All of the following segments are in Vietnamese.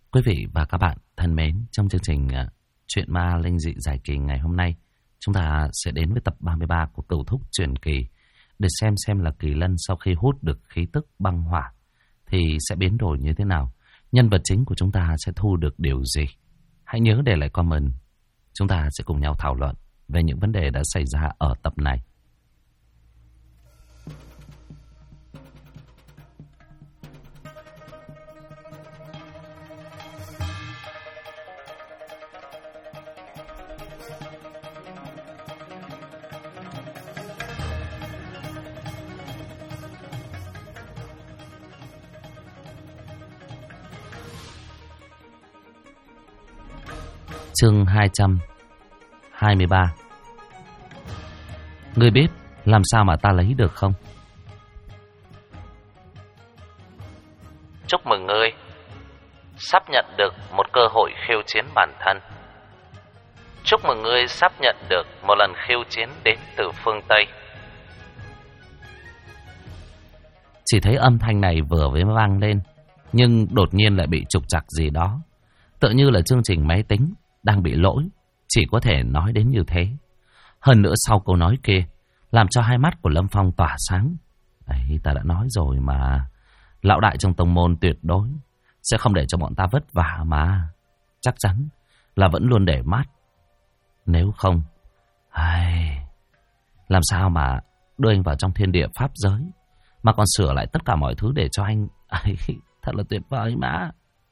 Quý vị và các bạn thân mến, trong chương trình Chuyện ma linh dị giải kỳ ngày hôm nay, chúng ta sẽ đến với tập 33 của Cửu Thúc Truyền Kỳ để xem là Kỳ Lân sau khi hút được khí tức băng hỏa thì sẽ biến đổi như thế nào, nhân vật chính của chúng ta sẽ thu được điều gì. Hãy nhớ để lại comment, chúng ta sẽ cùng nhau thảo luận về những vấn đề đã xảy ra ở tập này. Chương 223. Ngươi biết làm sao mà ta lấy được không? Chúc mừng ngươi sắp nhận được một cơ hội khiêu chiến bản thân. Chúc mừng ngươi sắp nhận được một lần khiêu chiến đến từ phương Tây. Chỉ thấy âm thanh này vừa mới vang lên, nhưng đột nhiên lại bị trục trặc gì đó. Tựa như là chương trình máy tính đang bị lỗi, chỉ có thể nói đến như thế. Hơn nữa sau câu nói kia, làm cho hai mắt của Lâm Phong tỏa sáng. Ấy, ta đã nói rồi mà, lão đại trong tông môn tuyệt đối sẽ không để cho bọn ta vất vả mà. Chắc chắn là vẫn luôn để mắt. Nếu không, làm sao mà đưa anh vào trong thiên địa pháp giới, mà còn sửa lại tất cả mọi thứ để cho anh. Thật là tuyệt vời mà.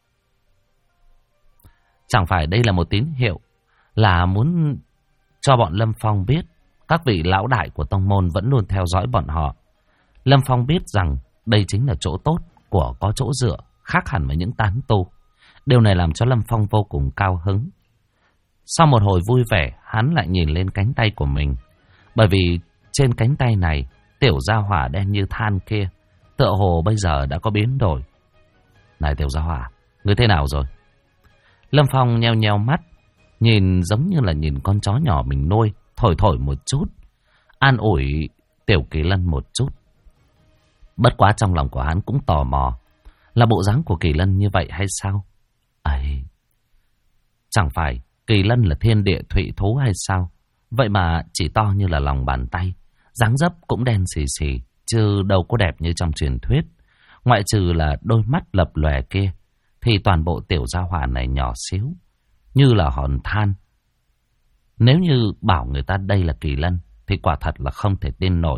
Chẳng phải đây là một tín hiệu là muốn cho bọn Lâm Phong biết các vị lão đại của tông môn vẫn luôn theo dõi bọn họ. Lâm Phong biết rằng đây chính là chỗ tốt của có chỗ dựa, khác hẳn với những tán tu. Điều này làm cho Lâm Phong vô cùng cao hứng. Sau một hồi vui vẻ, hắn lại nhìn lên cánh tay của mình. Bởi vì trên cánh tay này, tiểu gia hỏa đen như than kia tựa hồ bây giờ đã có biến đổi. Này tiểu gia hỏa, ngươi thế nào rồi? Lâm Phong nheo nheo mắt, nhìn giống như là nhìn con chó nhỏ mình nuôi, thổi thổi một chút, an ủi tiểu Kỳ Lân một chút. Bất quá trong lòng của hắn cũng tò mò, là bộ dáng của Kỳ Lân như vậy hay sao? Ấy, chẳng phải Kỳ Lân là thiên địa thủy thú hay sao? Vậy mà chỉ to như là lòng bàn tay, dáng dấp cũng đen xì xì, chứ đâu có đẹp như trong truyền thuyết. Ngoại trừ là đôi mắt lập lòe kia, thì toàn bộ tiểu gia hỏa này nhỏ xíu, như là hòn than. Nếu như bảo người ta đây là Kỳ Lân, thì quả thật là không thể tin nổi.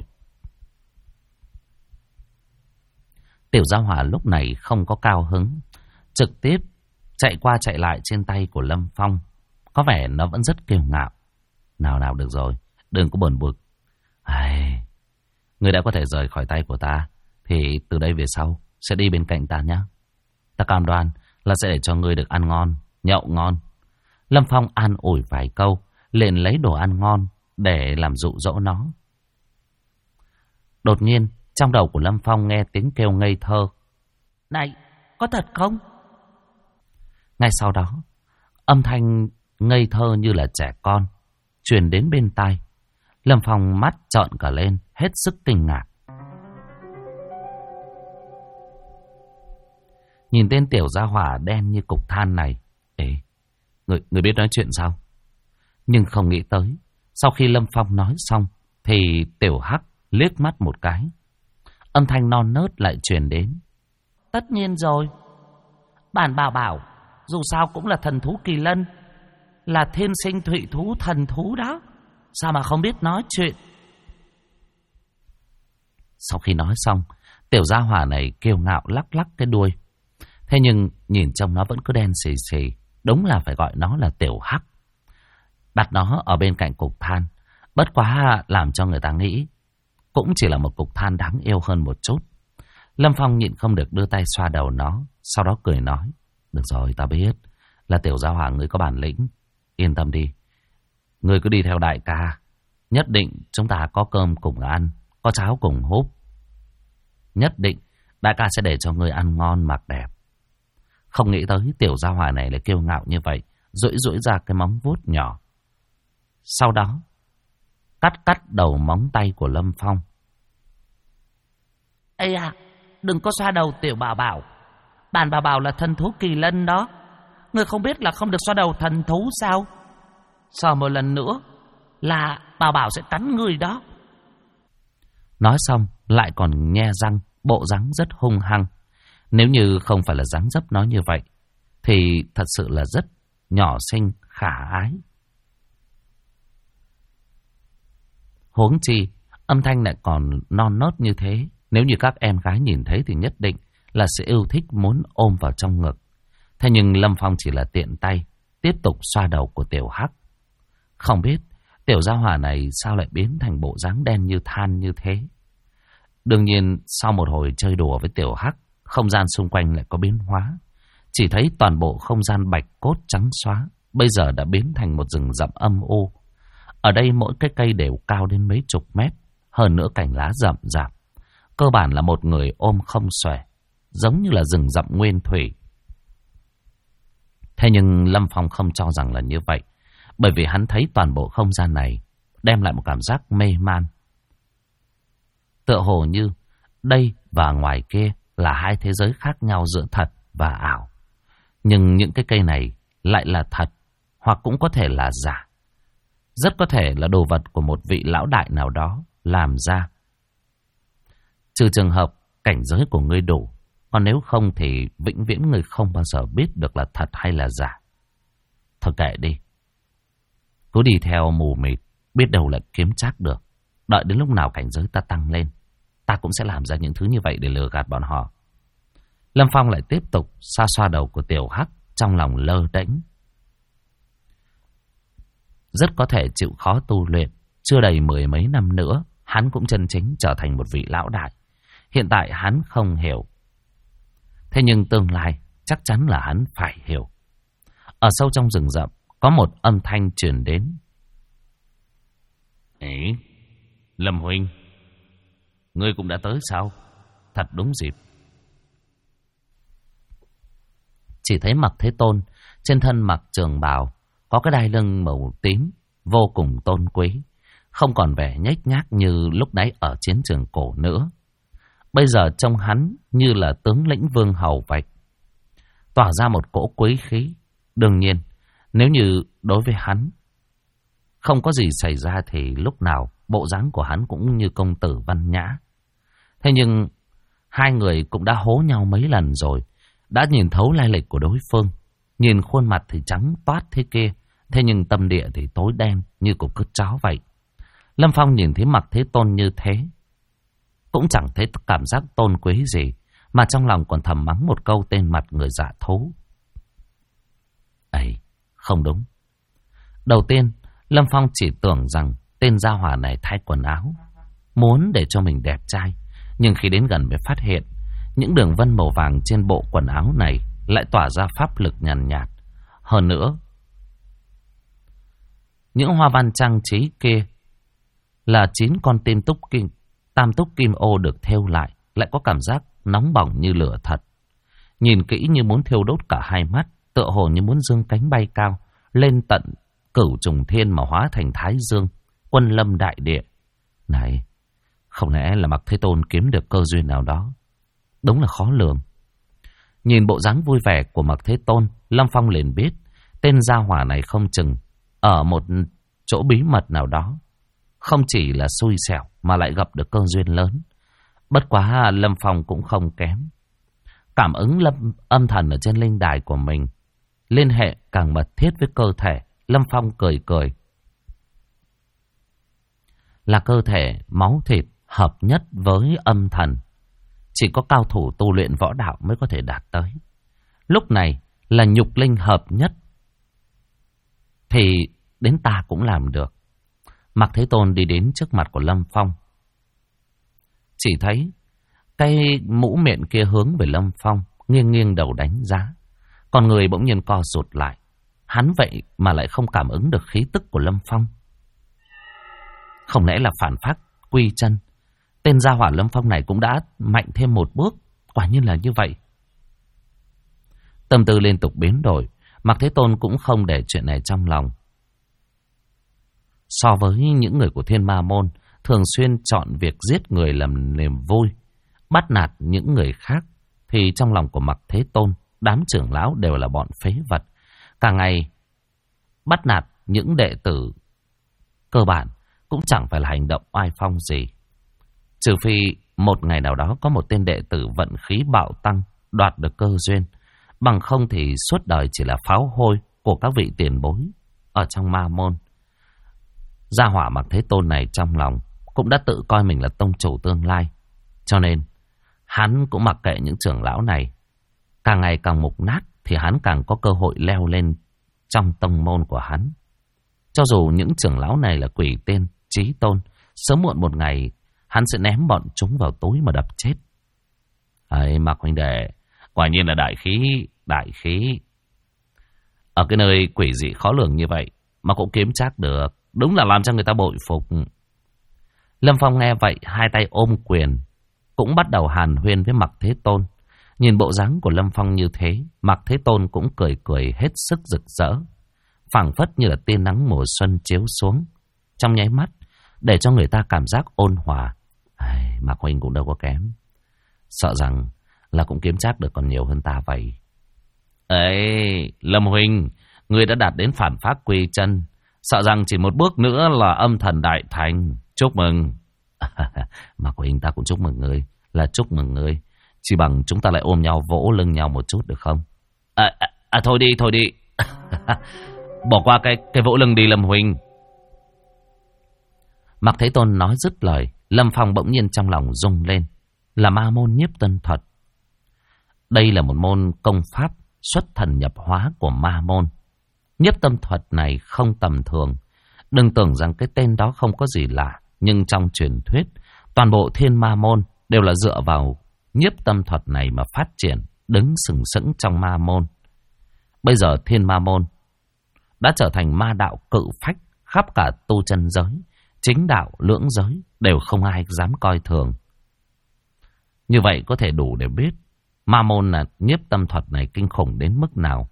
Tiểu gia hỏa lúc này không có cao hứng, trực tiếp chạy qua chạy lại trên tay của Lâm Phong. Có vẻ nó vẫn rất kiêu ngạo. Nào được rồi, đừng có buồn bực. Người đã có thể rời khỏi tay của ta, thì từ đây về sau sẽ đi bên cạnh ta nhé. Ta cam đoan là sẽ để cho ngươi được ăn ngon, nhậu ngon. Lâm Phong an ủi vài câu, liền lấy đồ ăn ngon để làm dụ dỗ nó. Đột nhiên, trong đầu của Lâm Phong nghe tiếng kêu ngây thơ. Này, có thật không? Ngay sau đó, âm thanh ngây thơ như là trẻ con truyền đến bên tai. Lâm Phong mắt trợn cả lên, hết sức kinh ngạc. Nhìn tên tiểu gia hỏa đen như cục than này. Người biết nói chuyện sao? Nhưng không nghĩ tới, sau khi Lâm Phong nói xong, thì tiểu hắc liếc mắt một cái. Âm thanh non nớt lại truyền đến. Tất nhiên rồi. Bản bảo, dù sao cũng là thần thú Kỳ Lân, là thiên sinh thụy thú thần thú đó. Sao mà không biết nói chuyện? Sau khi nói xong, tiểu gia hỏa này kiêu ngạo lắc lắc cái đuôi. Thế nhưng nhìn trông nó vẫn cứ đen xì xì, đúng là phải gọi nó là tiểu hắc. Đặt nó ở bên cạnh cục than, bất quá làm cho người ta nghĩ cũng chỉ là một cục than đáng yêu hơn một chút. Lâm Phong nhịn không được đưa tay xoa đầu nó, sau đó cười nói. Được rồi, ta biết là tiểu gia hỏa ngươi có bản lĩnh. Yên tâm đi, ngươi cứ đi theo đại ca, nhất định chúng ta có cơm cùng ăn, có cháo cùng húp. Nhất định đại ca sẽ để cho ngươi ăn ngon mặc đẹp. Không nghĩ tới tiểu gia hỏa này lại kiêu ngạo như vậy, duỗi ra cái móng vuốt nhỏ. Sau đó cắt đầu móng tay của Lâm Phong. Ây à, đừng có xoa đầu tiểu bảo. Bản bảo là thần thú Kỳ Lân đó, Ngươi không biết là không được xoa đầu thần thú sao? Sờ một lần nữa là bảo bảo sẽ cắn ngươi đó. Nói xong lại còn nhe răng, bộ dáng rất hung hăng. Nếu như không phải là dáng dấp nói như vậy thì thật sự là rất nhỏ xinh khả ái. Huống chi âm thanh lại còn non nớt như thế, nếu như các em gái nhìn thấy thì nhất định là sẽ yêu thích muốn ôm vào trong ngực. Thế nhưng Lâm Phong chỉ là tiện tay tiếp tục xoa đầu của Tiểu Hắc. Không biết tiểu gia hỏa này sao lại biến thành bộ dáng đen như than như thế. Đương nhiên sau một hồi chơi đùa với Tiểu Hắc, không gian xung quanh lại có biến hóa. Chỉ thấy toàn bộ không gian bạch cốt trắng xóa bây giờ đã biến thành một rừng rậm âm u. Ở đây mỗi cái cây đều cao đến mấy chục mét, hơn nữa cành lá rậm rạp. Cơ bản là một người ôm không xuể, giống như là rừng rậm nguyên thủy. Thế nhưng Lâm Phong không cho rằng là như vậy, bởi vì hắn thấy toàn bộ không gian này đem lại một cảm giác mê man. Tựa hồ như đây và ngoài kia là hai thế giới khác nhau giữa thật và ảo. Nhưng những cái cây này lại là thật, hoặc cũng có thể là giả. Rất có thể là đồ vật của một vị lão đại nào đó làm ra. Trừ trường hợp cảnh giới của ngươi đủ, còn nếu không thì vĩnh viễn ngươi không bao giờ biết được là thật hay là giả. Thôi kệ đi. Cứ đi theo mù mịt, biết đâu lại kiếm trác được. Đợi đến lúc nào cảnh giới ta tăng lên, ta cũng sẽ làm ra những thứ như vậy để lừa gạt bọn họ. Lâm Phong lại tiếp tục xoa xoa đầu của Tiểu Hắc, trong lòng lơ đễnh. Rất có thể chịu khó tu luyện, chưa đầy 10 mấy năm nữa, hắn cũng chân chính trở thành một vị lão đại. Hiện tại hắn không hiểu. Thế nhưng tương lai chắc chắn là hắn phải hiểu. Ở sâu trong rừng rậm có một âm thanh truyền đến. Ấy, Lâm huynh, ngươi cũng đã tới sao? Thật đúng dịp. Chỉ thấy Mặc Thế Tôn trên thân mặc trường bào, có cái đai lưng màu tím, vô cùng tôn quý, không còn vẻ nhếch nhác như lúc nãy ở chiến trường cổ nữa. Bây giờ trông hắn như là tướng lĩnh vương hầu vậy, tỏa ra một cỗ quý khí. Đương nhiên, nếu như đối với hắn không có gì xảy ra thì lúc nào bộ dáng của hắn cũng như công tử văn nhã. Thế nhưng hai người cũng đã hố nhau mấy lần rồi, đã nhìn thấu lai lịch của đối phương. Nhìn khuôn mặt thì trắng toát thế kia, thế nhưng tâm địa thì tối đen như cục cứt chó vậy. Lâm Phong nhìn thấy Mặc Thế Tôn như thế, cũng chẳng thấy cảm giác tôn quý gì, mà trong lòng còn thầm mắng một câu tên mặt người dạ thú. Ấy, không đúng. Đầu tiên, Lâm Phong chỉ tưởng rằng tên gia hỏa này thay quần áo, muốn để cho mình đẹp trai. Nhưng khi đến gần mới phát hiện, những đường vân màu vàng trên bộ quần áo này lại tỏa ra pháp lực nhàn nhạt. Hơn nữa, những hoa văn trang trí kia là 9 con tam túc kim ô được thêu lại có cảm giác nóng bỏng như lửa thật. Nhìn kỹ như muốn thiêu đốt cả hai mắt, tựa hồ như muốn dương cánh bay cao lên tận cửu trùng thiên mà hóa thành Thái Dương, quân lâm đại địa. Này, không lẽ là Mặc Thế Tôn kiếm được cơ duyên nào đó? Đúng là khó lường. Nhìn bộ dáng vui vẻ của Mặc Thế Tôn, Lâm Phong liền biết tên gia hỏa này không chừng ở một chỗ bí mật nào đó, không chỉ là xui xẻo mà lại gặp được cơ duyên lớn. Bất quá Lâm Phong cũng không kém. Cảm ứng âm thần ở trên linh đài của mình liên hệ càng mật thiết với cơ thể. Lâm Phong cười cười. Là cơ thể máu thịt hợp nhất với âm thần, chỉ có cao thủ tu luyện võ đạo mới có thể đạt tới. Lúc này là nhục linh hợp nhất, thì đến ta cũng làm được. Mặc Thế Tôn đi đến trước mặt của Lâm Phong. Chỉ thấy cái mũ miệng kia hướng về Lâm Phong, nghiêng nghiêng đầu đánh giá. Còn người bỗng nhiên co rụt lại. Hắn vậy mà lại không cảm ứng được khí tức của Lâm Phong. Không lẽ là phản phát quy chân? Tên gia hỏa Lâm Phong này cũng đã mạnh thêm một bước. Quả nhiên là như vậy. Tâm tư liên tục biến đổi. Mặc Thế Tôn cũng không để chuyện này trong lòng. So với những người của Thiên Ma Môn thường xuyên chọn việc giết người làm niềm vui, bắt nạt những người khác, thì trong lòng của Mặc Thế Tôn, đám trưởng lão đều là bọn phế vật. Cả ngày bắt nạt những đệ tử cơ bản cũng chẳng phải là hành động oai phong gì. Trừ phi một ngày nào đó có một tên đệ tử vận khí bạo tăng, đoạt được cơ duyên. Bằng không thì suốt đời chỉ là pháo hôi của các vị tiền bối ở trong ma môn. Gia hỏa Mạc Thế Tôn này trong lòng cũng đã tự coi mình là tông chủ tương lai. Cho nên hắn cũng mặc kệ những trưởng lão này. Càng ngày càng mục nát thì hắn càng có cơ hội leo lên trong tông môn của hắn. Cho dù những trưởng lão này là quỷ tiên, chí tôn, sớm muộn một ngày hắn sẽ ném bọn chúng vào túi mà đập chết. Ấy Mạc huynh đệ, quả nhiên là đại khí. Ở cái nơi quỷ dị khó lường như vậy mà cũng kiếm trác được, đúng là làm cho người ta bội phục. Lâm Phong nghe vậy, hai tay ôm quyền, cũng bắt đầu hàn huyên với Mạc Thế Tôn. Nhìn bộ dáng của Lâm Phong như thế, Mạc Thế Tôn cũng cười hết sức rực rỡ, phảng phất như là tia nắng mùa xuân chiếu xuống trong nháy mắt, để cho người ta cảm giác ôn hòa. Mạc huynh cũng đâu có kém, sợ rằng là cũng kiếm trác được còn nhiều hơn ta vậy. Ấy, Lâm huynh, ngươi đã đạt đến phản pháp quy chân, sợ rằng chỉ một bước nữa là âm thần đại thành. Chúc mừng. Mạc huynh, ta cũng chúc mừng ngươi, là chúc mừng ngươi. Chỉ bằng chúng ta lại ôm nhau vỗ lưng nhau một chút được không? Thôi đi. Bỏ qua cái vỗ lưng đi Lâm huynh. Mạc Thế Tôn nói dứt lời, Lâm Phong bỗng nhiên trong lòng rung lên. Là ma môn nhiếp tân thuật. Đây là một môn công pháp xuất thần nhập hóa của ma môn. Nhiếp tâm thuật này không tầm thường. Đừng tưởng rằng cái tên đó không có gì lạ. Nhưng trong truyền thuyết, toàn bộ thiên ma môn đều là dựa vào nhiếp tâm thuật này mà phát triển, đứng sừng sững trong ma môn. Bây giờ thiên ma môn đã trở thành ma đạo cự phách khắp cả tu chân giới. Chính đạo, lưỡng giới đều không ai dám coi thường. Như vậy có thể đủ để biết ma môn là nhiếp tâm thuật này kinh khủng đến mức nào.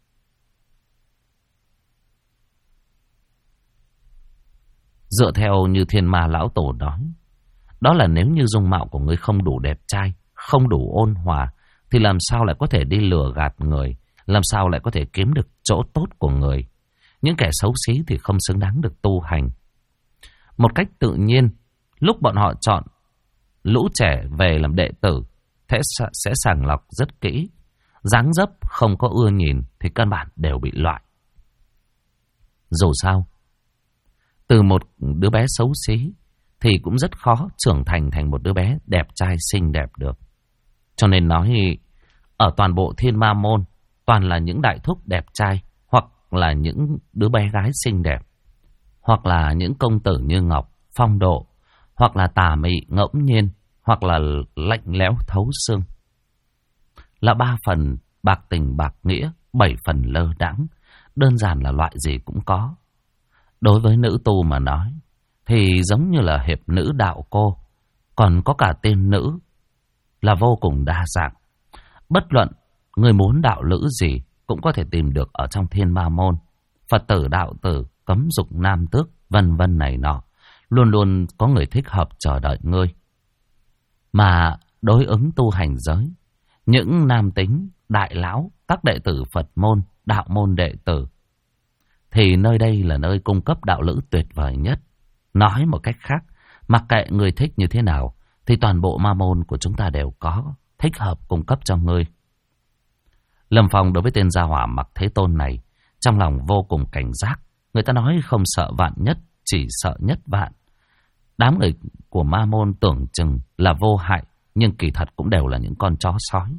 Dựa theo như Thiên Ma lão tổ nói, đó là nếu như dung mạo của ngươi không đủ đẹp trai, không đủ ôn hòa, thì làm sao lại có thể đi lừa gạt người, làm sao lại có thể kiếm được chỗ tốt của người. Những kẻ xấu xí thì không xứng đáng được tu hành. Một cách tự nhiên, lúc bọn họ chọn lũ trẻ về làm đệ tử, sẽ sàng lọc rất kỹ. Dáng dấp không có ưa nhìn thì căn bản đều bị loại. Dù sao, từ một đứa bé xấu xí thì cũng rất khó trưởng thành thành một đứa bé đẹp trai xinh đẹp được. Cho nên nói, ở toàn bộ Thiên Ma môn toàn là những đại thúc đẹp trai, hoặc là những đứa bé gái xinh đẹp, hoặc là những công tử như ngọc, phong độ, hoặc là tà mị ngẫu nhiên, hoặc là lạnh lẽo thấu xương. Là 3 phần bạc tình bạc nghĩa, 7 phần lơ đãng, đơn giản là loại gì cũng có. Đối với nữ tu mà nói, thì giống như là hiệp nữ đạo cô, còn có cả tên nữ, là vô cùng đa dạng. Bất luận người muốn đạo lữ gì cũng có thể tìm được ở trong Thiên Ma môn. Phật tử, đạo tử, cấm dục nam tước, vân vân này nọ, luôn luôn có người thích hợp chờ đợi ngươi. Mà đối ứng tu hành giới, những nam tính, đại lão, các đệ tử Phật môn, đạo môn đệ tử, thì nơi đây là nơi cung cấp đạo lữ tuyệt vời nhất. Nói một cách khác, mặc kệ người thích như thế nào, thì toàn bộ ma môn của chúng ta đều có, thích hợp cung cấp cho ngươi. Lâm Phong đối với tên gia hỏa Mạc Thế Tôn này, trong lòng vô cùng cảnh giác. Người ta nói không sợ vạn nhất, chỉ sợ nhất vạn. Đám người của ma môn tưởng chừng là vô hại, nhưng kỳ thật cũng đều là những con chó sói.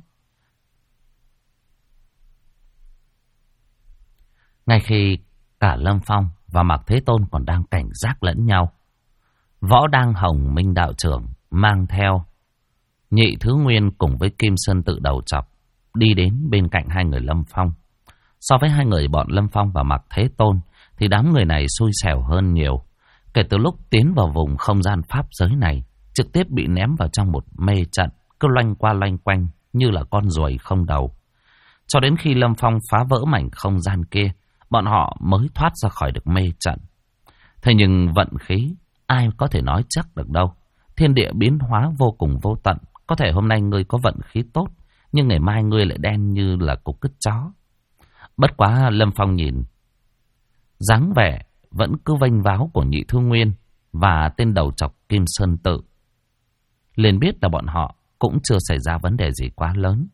Ngay khi cả Lâm Phong và Mạc Thế Tôn còn đang cảnh giác lẫn nhau, Võ Đang Hồng Minh đạo trưởng mang theo Nhị Thứ Nguyên cùng với Kim Sơn Tự Đầu Chọc đi đến bên cạnh hai người Lâm Phong. So với hai người bọn Lâm Phong và Mạc Thế Tôn thì đám người này xui xẻo hơn nhiều. Kể từ lúc tiến vào vùng không gian pháp giới này, trực tiếp bị ném vào trong một mê trận, cứ loanh qua loanh quanh như là con ruồi không đầu. Cho đến khi Lâm Phong phá vỡ mảnh không gian kia, bọn họ mới thoát ra khỏi được mê trận. Thế nhưng vận khí, ai có thể nói chắc được đâu. Thiên địa biến hóa vô cùng vô tận. Có thể hôm nay ngươi có vận khí tốt, nhưng ngày mai ngươi lại đen như là cục cứt chó. Bất quá Lâm Phong nhìn dáng vẻ vẫn cứ vênh váo của Nhị Thư Nguyên và tên đầu trọc Kim Sơn Tự, liền biết là bọn họ cũng chưa xảy ra vấn đề gì quá lớn.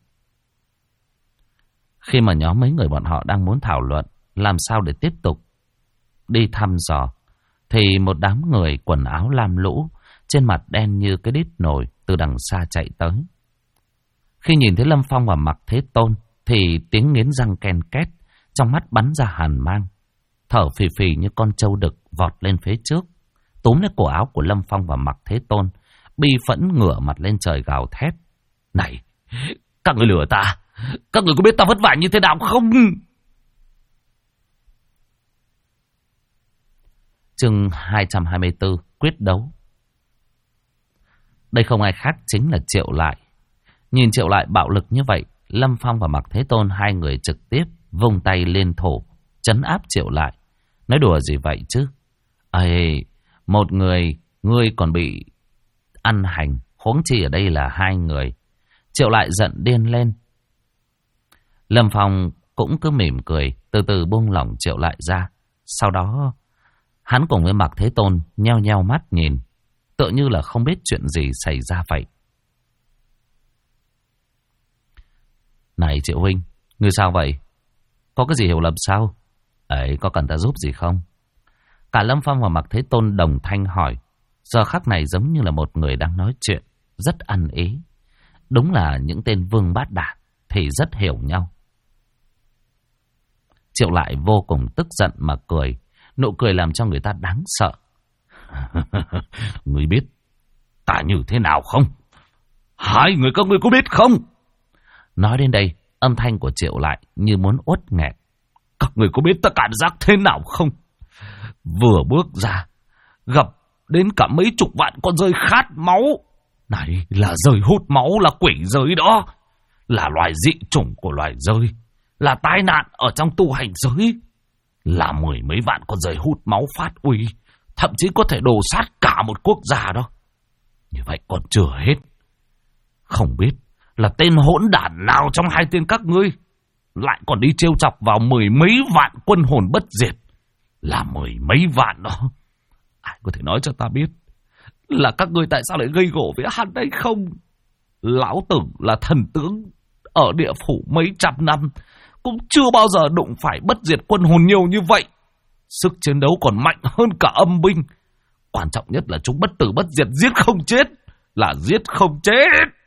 Khi mà nhóm mấy người bọn họ đang muốn thảo luận làm sao để tiếp tục đi thăm dò, thì một đám người quần áo lam lũ, trên mặt đen như cái đít nồi, từ đằng xa chạy tới. Khi nhìn thấy Lâm Phong và Mạc Thế Tôn thì tiếng nghiến răng ken két, trong mắt bắn ra hàn mang, thở phì phì như con trâu đực vọt lên phía trước, túm lấy cổ áo của Lâm Phong và Mạc Thế Tôn, bi phẫn ngửa mặt lên trời gào thét: "Này, các người lừa ta! Các người có biết ta vất vả như thế nào không?" Chương 224: Quyết đấu. Đây không ai khác chính là Triệu Lại. Nhìn Triệu Lại bạo lực như vậy, Lâm Phong và Mạc Thế Tôn hai người trực tiếp vung tay liên thủ trấn áp Triệu Lại. Nói đùa gì vậy chứ? Ây, một người, ngươi còn bị ăn hành, huống chi ở đây là hai người. Triệu Lại giận điên lên. Lâm Phong cũng cứ mỉm cười, từ từ buông lỏng Triệu Lại ra. Sau đó hắn cùng với Mạc Thế Tôn nheo nheo mắt nhìn, tựa như là không biết chuyện gì xảy ra vậy. "Này Triệu huynh, ngươi sao vậy? Có cái gì hiểu lầm sao? Ấy, có cần ta giúp gì không?" Cả Lâm Phong và Mạc Thế Tôn đồng thanh hỏi. Giờ khắc này giống như là một người đang nói chuyện, rất ăn ý. Đúng là những tên vương bát đản thì rất hiểu nhau. Triệu Lại vô cùng tức giận mà cười, nụ cười làm cho người ta đáng sợ. "Ngươi biết ta như thế nào không? Hai người các ngươi có biết không?" Nói đến đây, âm thanh của Triệu Lại như muốn uất nghẹn. "Các người có biết ta cảm giác thế nào không? Vừa bước ra, gặp đến cả mấy chục vạn con rơi khát máu. Này là rơi hút máu, là quỷ rơi đó. Là loài dị chủng của loài rơi. Là tai nạn ở trong tu hành giới. Là mười mấy vạn con rơi hút máu phát uy. Thậm chí có thể đổ sát cả một quốc gia đó. Như vậy còn chưa hết. Không biết là tên hỗn đản nào trong hai tên các ngươi lại còn đi trêu chọc vào mười mấy vạn quân hồn bất diệt. Là mười mấy vạn đó. Ai có thể nói cho ta biết là các ngươi tại sao lại gây gổ với hắn đấy không? Lão tử là thần tướng ở địa phủ mấy trăm năm, cũng chưa bao giờ đụng phải bất diệt quân hồn nhiều như vậy. Sức chiến đấu còn mạnh hơn cả âm binh. Quan trọng nhất là chúng bất tử bất diệt, giết không chết. Là giết không chết."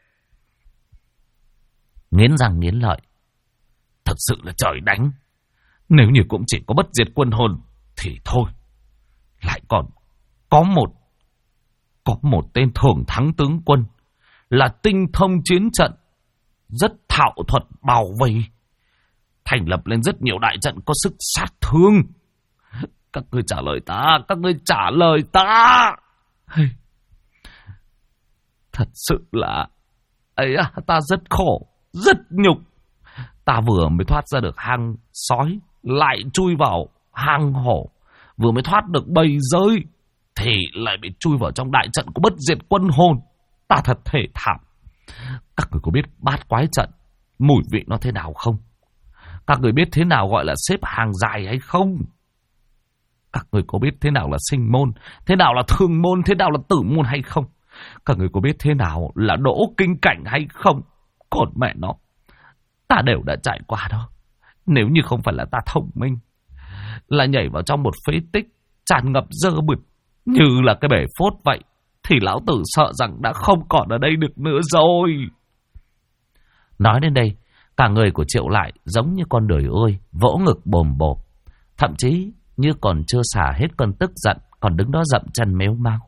Nghiến răng nghiến lợi. Thật sự là trời đánh. Nếu như cũng chỉ có bất diệt quân hồn thì thôi. Lại còn có một tên thường thắng tướng quân, là tinh thông chiến trận, rất thạo thuật bảo vệ, thành lập lên rất nhiều đại trận có sức sát thương. Các ngươi trả lời ta, các ngươi trả lời ta. Thật sự là ta rất khổ, rất nhục. Ta vừa mới thoát ra được hang sói, lại chui vào hang hổ. Vừa mới thoát được bầy rơi, thì lại bị chui vào trong đại trận của bất diệt quân hồn. Ta thật thê thảm. Các người có biết bát quái trận mùi vị nó thế nào không? Các người biết thế nào gọi là xếp hàng dài hay không? Các người có biết thế nào là sinh môn, thế nào là thương môn, thế nào là tử môn hay không? Các người có biết thế nào là đỗ kinh cảnh hay không? Còn mẹ nó, ta đều đã trải qua đó. Nếu như không phải là ta thông minh, là nhảy vào trong một phế tích tràn ngập dơ bụt như là cái bể phốt vậy, thì lão tử sợ rằng đã không còn ở đây được nữa rồi. Nói đến đây, cả người của Triệu Lại giống như con đười ươi, vỗ ngực bồm bộp, thậm chí như còn chưa xả hết cơn tức giận, còn đứng đó dậm chân mếu mao.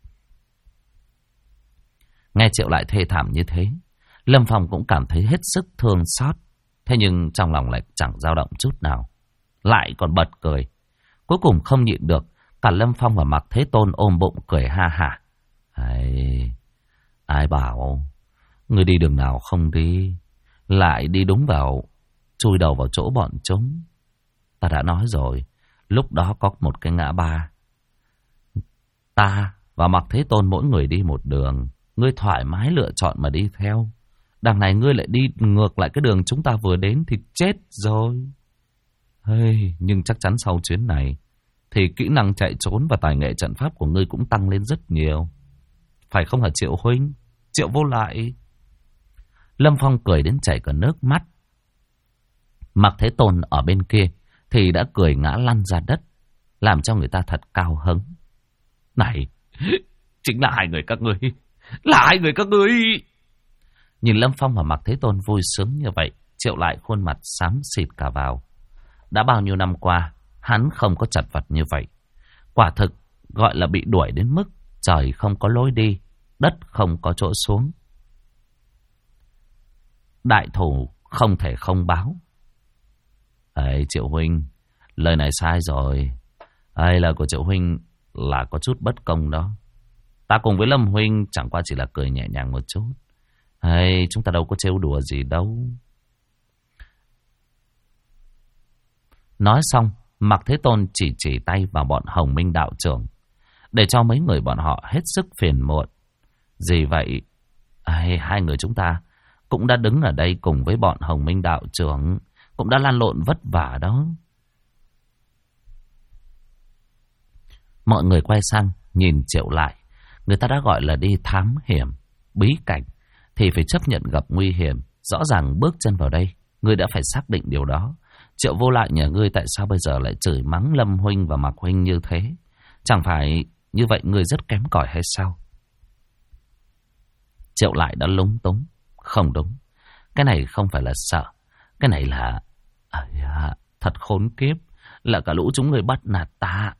Nghe Triệu Lại thê thảm như thế, Lâm Phong cũng cảm thấy hết sức thương xót. Thế nhưng trong lòng lại chẳng dao động chút nào, lại còn bật cười. Cuối cùng không nhịn được, cả Lâm Phong và Mạc Thế Tôn ôm bụng cười ha hả. Ai bảo người đi đường nào không đi, lại đi đúng vào, chui đầu vào chỗ bọn chúng. Ta đã nói rồi, lúc đó có một cái ngã ba, ta và Mạc Thế Tôn mỗi người đi một đường. Ngươi thoải mái lựa chọn mà đi theo. Đằng này ngươi lại đi ngược lại cái đường chúng ta vừa đến thì chết rồi. Nhưng chắc chắn sau chuyến này thì kỹ năng chạy trốn và tài nghệ trận pháp của ngươi cũng tăng lên rất nhiều. Phải không hả Triệu huynh? Triệu Vô Lại. Lâm Phong cười đến chảy cả nước mắt. Mạc Thế Tôn ở bên kia thì đã cười ngã lăn ra đất, làm cho người ta thật cao hứng. Này, chính là hai người các ngươi. Là hai người các ngươi. Nhìn Lâm Phong và Mạc Thế Tôn vui sướng như vậy, Triệu Lại khuôn mặt xám xịt cả vào. Đã bao nhiêu năm qua, hắn không có chật vật như vậy. Quả thực gọi là bị đuổi đến mức trời không có lối đi, đất không có chỗ xuống. Đại thủ không thể không báo. Ấy Triệu huynh, lời này sai rồi. Lời của Triệu huynh là có chút bất công đó. Ta cùng với Lâm huynh chẳng qua chỉ là cười nhẹ nhàng một chút. Chúng ta đâu có trêu đùa gì đâu. Nói xong, Mạc Thế Tôn chỉ tay vào bọn Hồng Minh đạo trưởng, để cho mấy người bọn họ hết sức phiền muộn. Gì vậy? Hai người chúng ta cũng đã đứng ở đây cùng với bọn Hồng Minh đạo trưởng, cũng đã lăn lộn vất vả đó. Mọi người quay sang nhìn Triệu Lại. Người ta đã gọi là đi thám hiểm, bí cảnh, thì phải chấp nhận gặp nguy hiểm. Rõ ràng bước chân vào đây, ngươi đã phải xác định điều đó. Triệu Vô Lại nhà ngươi tại sao bây giờ lại chửi mắng Lâm huynh và Mạc huynh như thế? Chẳng phải như vậy ngươi rất kém cỏi hay sao? Triệu Lại đã lúng túng. Không đúng, cái này không phải là sợ. Cái này là thật khốn kiếp, là cả lũ chúng người bắt nạt ta.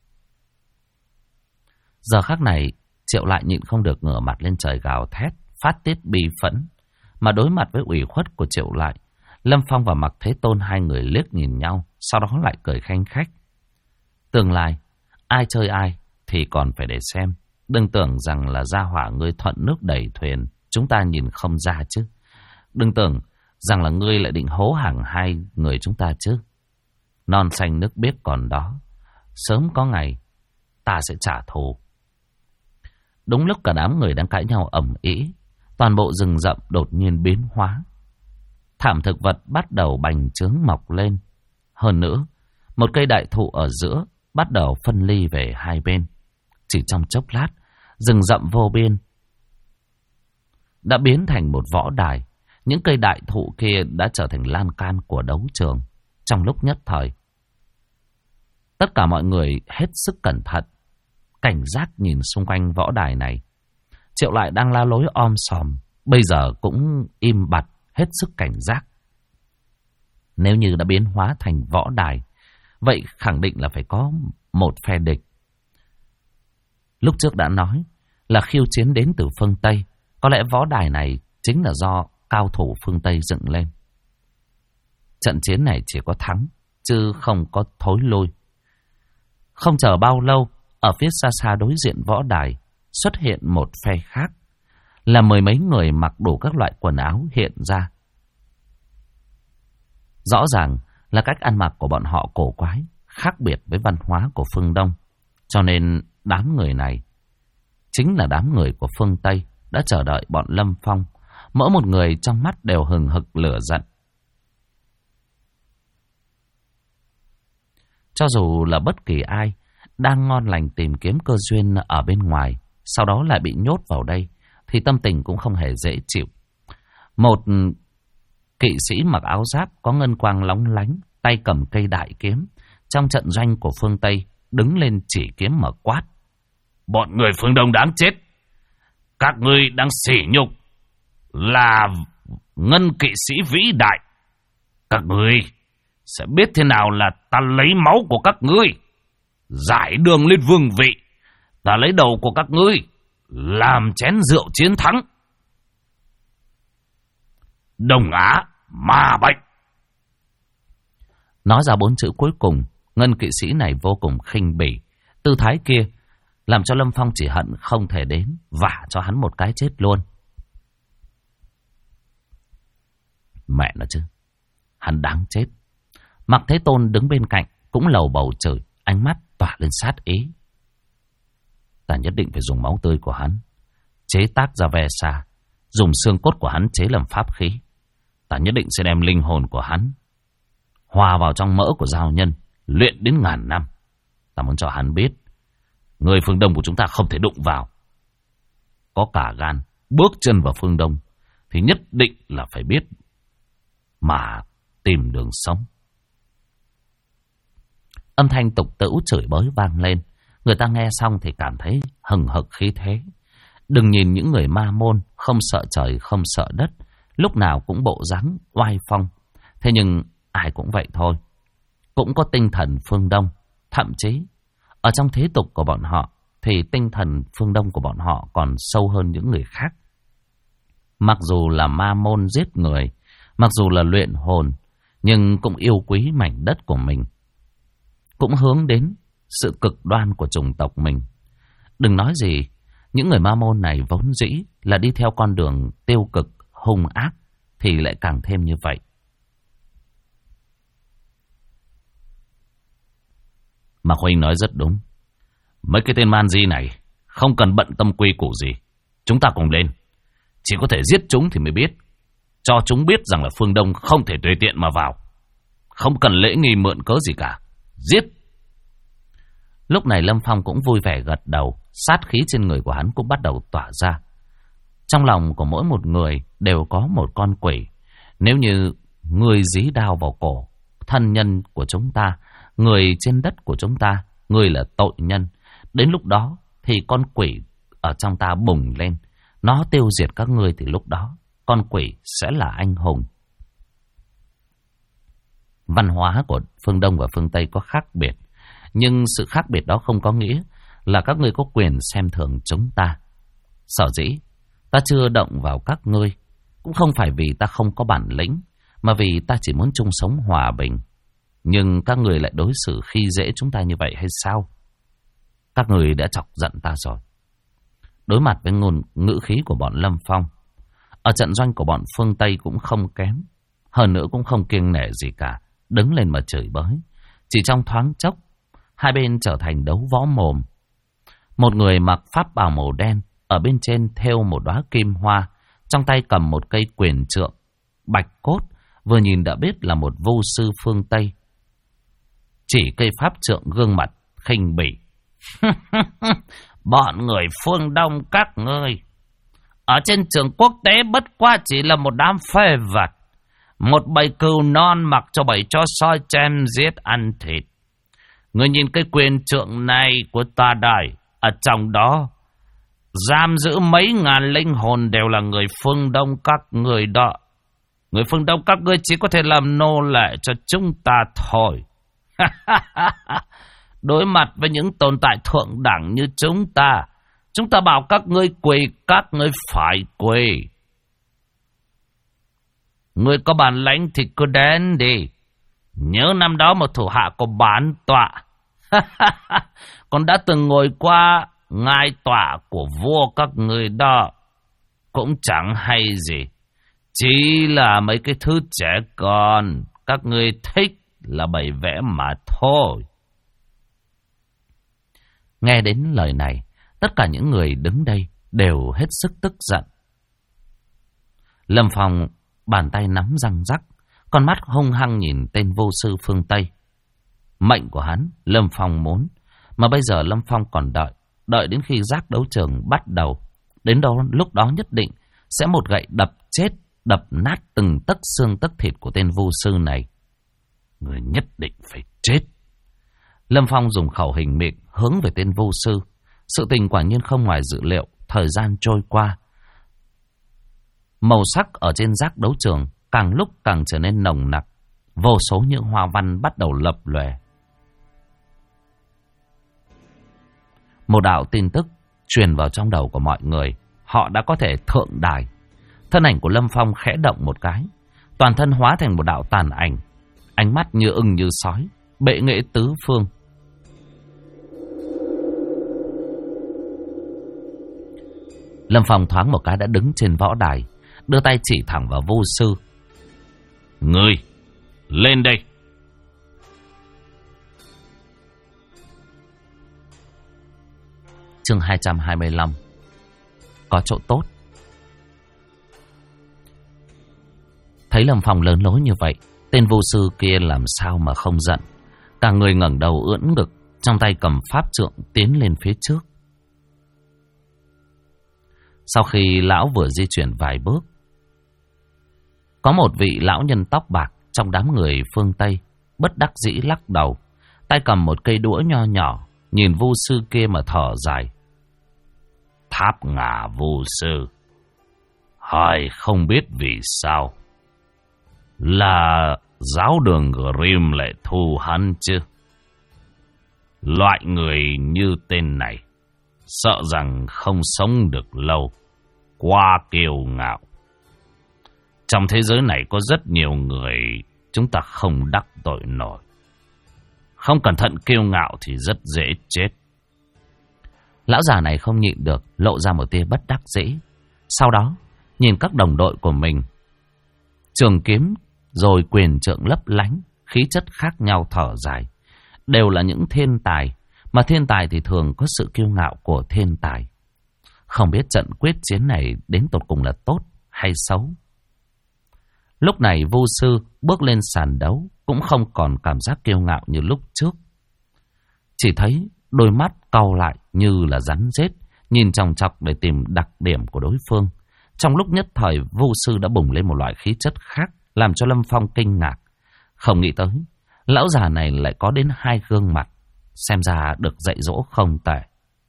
Giờ khắc này, Triệu Lại nhịn không được ngửa mặt lên trời gào thét, phát tiết bi phẫn. Mà đối mặt với ủy khuất của Triệu Lại, Lâm Phong và Mạc Thế Tôn hai người liếc nhìn nhau, sau đó lại cười khanh khách. Tương lai, ai chơi ai thì còn phải để xem. Đừng tưởng rằng là gia hỏa ngươi thuận nước đẩy thuyền, chúng ta nhìn không ra chứ. Đừng tưởng rằng là ngươi lại định hố hàng hai người chúng ta chứ. Non xanh nước biếc còn đó, sớm có ngày ta sẽ trả thù. Đúng lúc cả đám người đang cãi nhau ầm ĩ, toàn bộ rừng rậm đột nhiên biến hóa. Thảm thực vật bắt đầu bành trướng mọc lên. Hơn nữa, một cây đại thụ ở giữa bắt đầu phân ly về hai bên. Chỉ trong chốc lát, rừng rậm vô biên đã biến thành một võ đài. Những cây đại thụ kia đã trở thành lan can của đấu trường. Trong lúc nhất thời, tất cả mọi người hết sức cẩn thận, cảnh giác nhìn xung quanh võ đài này. Triệu Lại đang la lối om sòm, bây giờ cũng im bặt, hết sức cảnh giác. Nếu như đã biến hóa thành võ đài, vậy khẳng định là phải có một phe địch. Lúc trước đã nói là khiêu chiến đến từ phương Tây. Có lẽ võ đài này chính là do cao thủ phương Tây dựng lên. Trận chiến này chỉ có thắng, chứ không có thối lui. Không chờ bao lâu, ở phía xa xa đối diện võ đài xuất hiện một phe khác, là mười mấy người mặc đủ các loại quần áo hiện ra. Rõ ràng là cách ăn mặc của bọn họ cổ quái, khác biệt với văn hóa của phương Đông. Cho nên đám người này chính là đám người của phương Tây đã chờ đợi bọn Lâm Phong. Mỗi một người trong mắt đều hừng hực lửa giận. Cho dù là bất kỳ ai đang ngon lành tìm kiếm cơ duyên ở bên ngoài, sau đó lại bị nhốt vào đây, thì tâm tình cũng không hề dễ chịu. Một kỵ sĩ mặc áo giáp có ngân quang lóng lánh, tay cầm cây đại kiếm, trong trận doanh của phương Tây đứng lên chỉ kiếm mà quát: bọn người phương Đông đáng chết! Các ngươi đang sỉ nhục là ngân kỵ sĩ vĩ đại. Các ngươi sẽ biết thế nào là ta lấy máu của các ngươi giải đường lên vương vị. Ta lấy đầu của các ngươi làm chén rượu chiến thắng. Đông Á ma bệnh. Nói ra 4 chữ cuối cùng, ngân kỵ sĩ này vô cùng khinh bỉ. Tư thái kia làm cho Lâm Phong chỉ hận không thể đến vả cho hắn một cái chết luôn. Mẹ nó chứ, hắn đáng chết. Mạc Thế Tôn đứng bên cạnh cũng lầu bầu chửi, ánh mắt tỏa lên sát ý. Ta nhất định phải dùng máu tươi của hắn chế tác ra ve sa, dùng xương cốt của hắn chế làm pháp khí. Ta nhất định sẽ đem linh hồn của hắn hòa vào trong mỡ của giao nhân, luyện đến ngàn năm. Ta muốn cho hắn biết, người phương Đông của chúng ta không thể đụng vào. Có cả gan bước chân vào phương Đông thì nhất định là phải biết mà tìm đường sống. Âm thanh tục tĩu chửi bới vang lên. Người ta nghe xong thì cảm thấy hừng hực khí thế. Đừng nhìn những người ma môn không sợ trời không sợ đất, lúc nào cũng bộ dáng oai phong. Thế nhưng ai cũng vậy thôi, cũng có tinh thần phương Đông. Thậm chí ở trong thế tục của bọn họ thì tinh thần phương Đông của bọn họ còn sâu hơn những người khác. Mặc dù là ma môn giết người, mặc dù là luyện hồn, nhưng cũng yêu quý mảnh đất của mình, cũng hướng đến sự cực đoan của chủng tộc mình. Đừng nói gì, những người ma môn này vốn dĩ là đi theo con đường tiêu cực, hung ác, thì lại càng thêm như vậy. Mà Huynh nói rất đúng. Mấy cái tên man di này không cần bận tâm quy củ gì. Chúng ta cùng lên. Chỉ có thể giết chúng thì mới biết. Cho chúng biết rằng là phương Đông không thể tùy tiện mà vào. Không cần lễ nghi mượn cớ gì cả. Giết. Lúc này Lâm Phong cũng vui vẻ gật đầu. Sát khí trên người của hắn cũng bắt đầu tỏa ra. Trong lòng của mỗi một người đều có một con quỷ. Nếu như người dí đao vào cổ thân nhân của chúng ta, người trên đất của chúng ta, người là tội nhân, đến lúc đó thì con quỷ ở trong ta bùng lên. Nó tiêu diệt các ngươi thì lúc đó con quỷ sẽ là anh hùng. Văn hóa của phương Đông và phương Tây có khác biệt, nhưng sự khác biệt đó không có nghĩa là các ngươi có quyền xem thường chúng ta. Sở dĩ ta chưa động vào các ngươi cũng không phải vì ta không có bản lĩnh, mà vì ta chỉ muốn chung sống hòa bình. Nhưng các người lại đối xử khi dễ chúng ta như vậy hay sao? Các người đã chọc giận ta rồi. Đối mặt với ngôn ngữ khí của bọn Lâm Phong, ở trận doanh của bọn phương Tây cũng không kém. Hơn nữa cũng không kiêng nể gì cả, đứng lên mà chửi bới. Chỉ trong thoáng chốc, hai bên trở thành đấu võ mồm. Một người mặc pháp bào màu đen, ở bên trên thêu một đóa kim hoa, trong tay cầm một cây quyền trượng bạch cốt, vừa nhìn đã biết là một vu sư phương Tây. Chỉ cây pháp trượng gương mặt khinh bỉ. Bọn người phương Đông các ngươi ở trên trường quốc tế bất quá chỉ là một đám phê vật, một bầy cừu non mặc cho bầy chó soi chém giết ăn thịt. Ngươi nhìn cái quyền trượng này của ta đây, ở trong đó giam giữ mấy ngàn linh hồn đều là người phương Đông các ngươi đó. Người phương Đông các ngươi chỉ có thể làm nô lệ cho chúng ta thôi. Đối mặt với những tồn tại thượng đẳng như chúng ta bảo các ngươi quỳ, các ngươi phải quỳ. Ngươi có bản lãnh thì cứ đến đi. Nhớ năm đó một thủ hạ của bản tọa còn đã từng ngồi qua ngai tọa của vua các ngươi đó. Cũng chẳng hay gì, chỉ là mấy cái thứ trẻ con các ngươi thích là bày vẽ mà thôi. Nghe đến lời này, tất cả những người đứng đây đều hết sức tức giận. Lâm Phong bàn tay nắm răng rắc, con mắt hung hăng nhìn tên vô sư phương Tây. Mệnh của hắn, Lâm Phong muốn, mà bây giờ Lâm Phong còn đợi đến khi giác đấu trường bắt đầu. Đến đó lúc đó nhất định sẽ một gậy đập chết, đập nát từng tấc xương tấc thịt của tên vô sư này. Người nhất định phải chết. Lâm Phong dùng khẩu hình miệng hướng về tên vô sư. Sự tình quả nhiên không ngoài dự liệu. Thời gian trôi qua, màu sắc ở trên giác đấu trường càng lúc càng trở nên nồng nặc. Vô số những hoa văn bắt đầu lập lòe. Một đạo tin tức truyền vào trong đầu của mọi người. Họ đã có thể thượng đài. Thân ảnh của Lâm Phong khẽ động một cái, toàn thân hóa thành một đạo tàn ảnh, ánh mắt như ưng như sói, bệ nghệ tứ phương. Lâm Phong thoáng một cái đã đứng trên võ đài, đưa tay chỉ thẳng vào vô sư. Ngươi, lên đây. Chương 225. Có chỗ tốt. Thấy Lâm Phong lớn lối như vậy, Tên vô sư kia làm sao mà không giận. Cả người ngẩng đầu ưỡn ngực, trong tay cầm pháp trượng tiến lên phía trước. Sau khi lão vừa di chuyển vài bước, có một vị lão nhân tóc bạc trong đám người phương Tây bất đắc dĩ lắc đầu, tay cầm một cây đũa nho nhỏ, nhìn vô sư kia mà thở dài. Tháp Ngà vô sư, hỏi không biết vì sao là giáo đường Grimm lại thu hắn chứ? Loại người như tên này sợ rằng không sống được lâu, quá kiêu ngạo. Trong thế giới này có rất nhiều người chúng ta không đắc tội nổi. Không cẩn thận kiêu ngạo thì rất dễ chết. Lão già này không nhịn được, lộ ra một tia bất đắc dĩ. Sau đó nhìn các đồng đội của mình, trường kiếm rồi quyền trượng lấp lánh, khí chất khác nhau thở dài. Đều là những thiên tài, mà thiên tài thì thường có sự kiêu ngạo của thiên tài. Không biết trận quyết chiến này đến tột cùng là tốt hay xấu. Lúc này vô sư bước lên sàn đấu cũng không còn cảm giác kiêu ngạo như lúc trước. Chỉ thấy đôi mắt cau lại như là rắn rết, nhìn chòng chọc để tìm đặc điểm của đối phương. Trong lúc nhất thời, vô sư đã bùng lên một loại khí chất khác, làm cho Lâm Phong kinh ngạc. Không nghĩ tới, lão già này lại có đến 2 gương mặt, xem ra được dạy dỗ không tệ.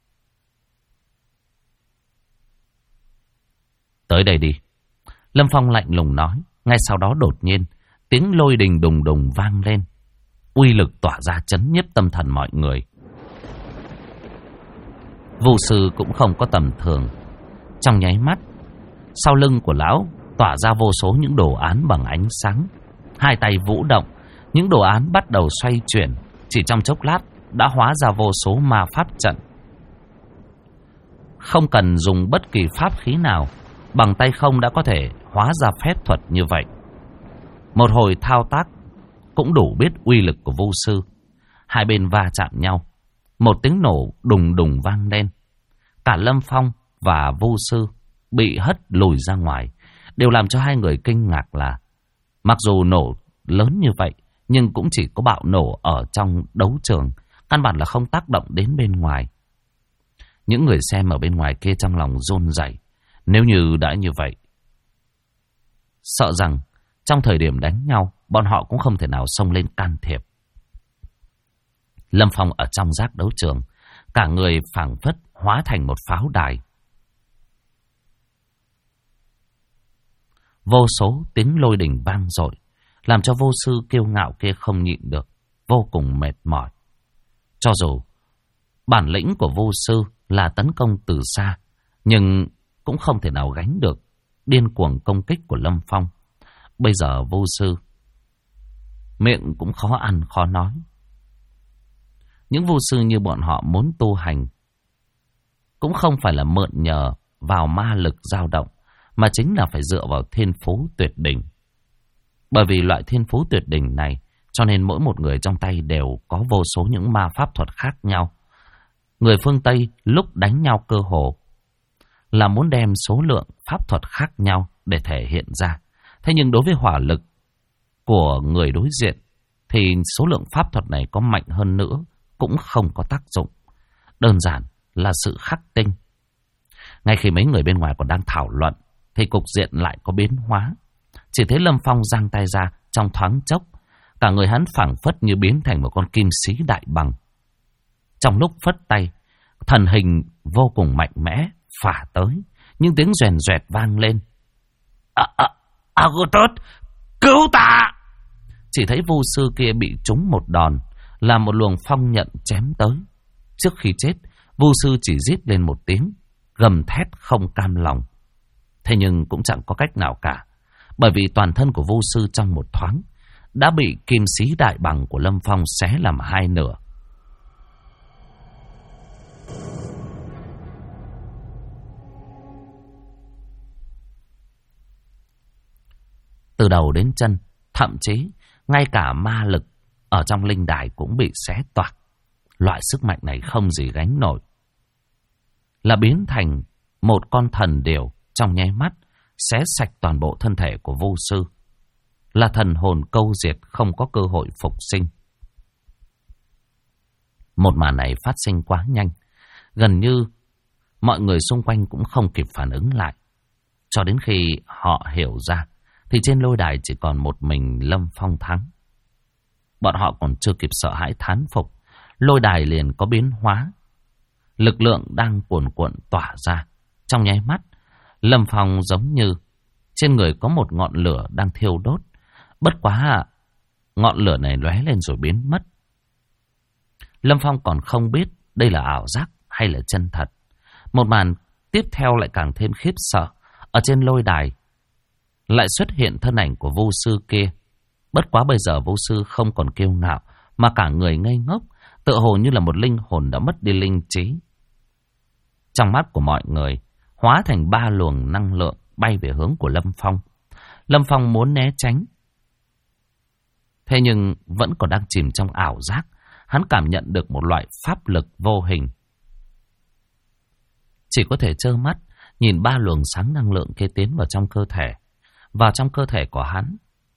Tới đây đi. Lâm Phong lạnh lùng nói. Ngay sau đó đột nhiên, tiếng lôi đình đùng đùng vang lên. Uy lực tỏa ra chấn nhiếp tâm thần mọi người. Vô sư cũng không có tầm thường. Trong nháy mắt, sau lưng của lão tỏa ra vô số những đồ án bằng ánh sáng. Hai tay vũ động, những đồ án bắt đầu xoay chuyển. Chỉ trong chốc lát đã hóa ra vô số ma pháp trận. Không cần dùng bất kỳ pháp khí nào, bằng tay không đã có thể hóa ra phép thuật như vậy. Một hồi thao tác cũng đủ biết uy lực của vô sư. Hai bên va chạm nhau, một tiếng nổ đùng đùng vang lên. Cả Lâm Phong và vô sư bị hất lùi ra ngoài. Điều làm cho hai người kinh ngạc là mặc dù nổ lớn như vậy, nhưng cũng chỉ có bạo nổ ở trong đấu trường, căn bản là không tác động đến bên ngoài. Những người xem ở bên ngoài kia trong lòng run rẩy. Nếu như đã như vậy, sợ rằng trong thời điểm đánh nhau, bọn họ cũng không thể nào xông lên can thiệp. Lâm Phong ở trong giác đấu trường, cả người phảng phất hóa thành một pháo đài. Vô số tiếng lôi đình vang dội, làm cho vô sư kiêu ngạo kia không nhịn được, vô cùng mệt mỏi. Cho dù bản lĩnh của vô sư là tấn công từ xa, nhưng cũng không thể nào gánh được điên cuồng công kích của Lâm Phong. Bây giờ vô sư miệng cũng khó ăn khó nói. Những vô sư như bọn họ muốn tu hành cũng không phải là mượn nhờ vào ma lực dao động, mà chính là phải dựa vào thiên phú tuyệt đỉnh. Bởi vì loại thiên phú tuyệt đỉnh này, cho nên mỗi một người trong tay đều có vô số những ma pháp thuật khác nhau. Người phương Tây lúc đánh nhau cơ hồ là muốn đem số lượng pháp thuật khác nhau để thể hiện ra. Thế nhưng đối với hỏa lực của người đối diện thì số lượng pháp thuật này có mạnh hơn nữa cũng không có tác dụng. Đơn giản là sự khắc tinh. Ngay khi mấy người bên ngoài còn đang thảo luận thì cục diện lại có biến hóa. Chỉ thấy Lâm Phong giang tay ra, trong thoáng chốc cả người hắn phảng phất như biến thành một con kim sĩ đại bằng. Trong lúc phất tay, thần hình vô cùng mạnh mẽ phả tới, những tiếng rèn rẹt vang lên. Agotot, cứu ta! Chỉ thấy vô sư kia bị trúng một đòn, làm một luồng phong nhận chém tới. Trước khi chết, vô sư chỉ rít lên một tiếng, gầm thét không cam lòng. Thế nhưng cũng chẳng có cách nào cả, bởi vì toàn thân của vô sư trong một thoáng đã bị kim sĩ đại bằng của Lâm Phong xé làm hai nửa. Từ đầu đến chân, thậm chí ngay cả ma lực ở trong linh đài cũng bị xé toạc. Loại sức mạnh này không gì gánh nổi, là biến thành một con thần điểu trong nháy mắt xé sạch toàn bộ thân thể của vô sư. là thần hồn câu diệt, không có cơ hội phục sinh. Một màn này phát sinh quá nhanh, gần như mọi người xung quanh cũng không kịp phản ứng lại. Cho đến khi họ hiểu ra, thì trên lôi đài chỉ còn một mình Lâm Phong thắng. Bọn họ còn chưa kịp sợ hãi thán phục, lôi đài liền có biến hóa. Lực lượng đang cuồn cuộn tỏa ra. Trong nháy mắt, Lâm Phong giống như trên người có một ngọn lửa đang thiêu đốt. Bất quá ngọn lửa này lóe lên rồi biến mất. Lâm Phong còn không biết đây là ảo giác hay là chân thật. Một màn tiếp theo lại càng thêm khiếp sợ. Ở trên lôi đài lại xuất hiện thân ảnh của vô sư kia. Bất quá bây giờ vô sư không còn kiêu ngạo, mà cả người ngây ngốc, tựa hồ như là một linh hồn đã mất đi linh trí. Trong mắt của mọi người hóa thành 3 luồng năng lượng bay về hướng của Lâm Phong. Lâm Phong muốn né tránh, thế nhưng vẫn còn đang chìm trong ảo giác. Hắn cảm nhận được một loại pháp lực vô hình, chỉ có thể trơ mắt nhìn 3 luồng sáng năng lượng kia tiến vào trong cơ thể, vào trong cơ thể của hắn.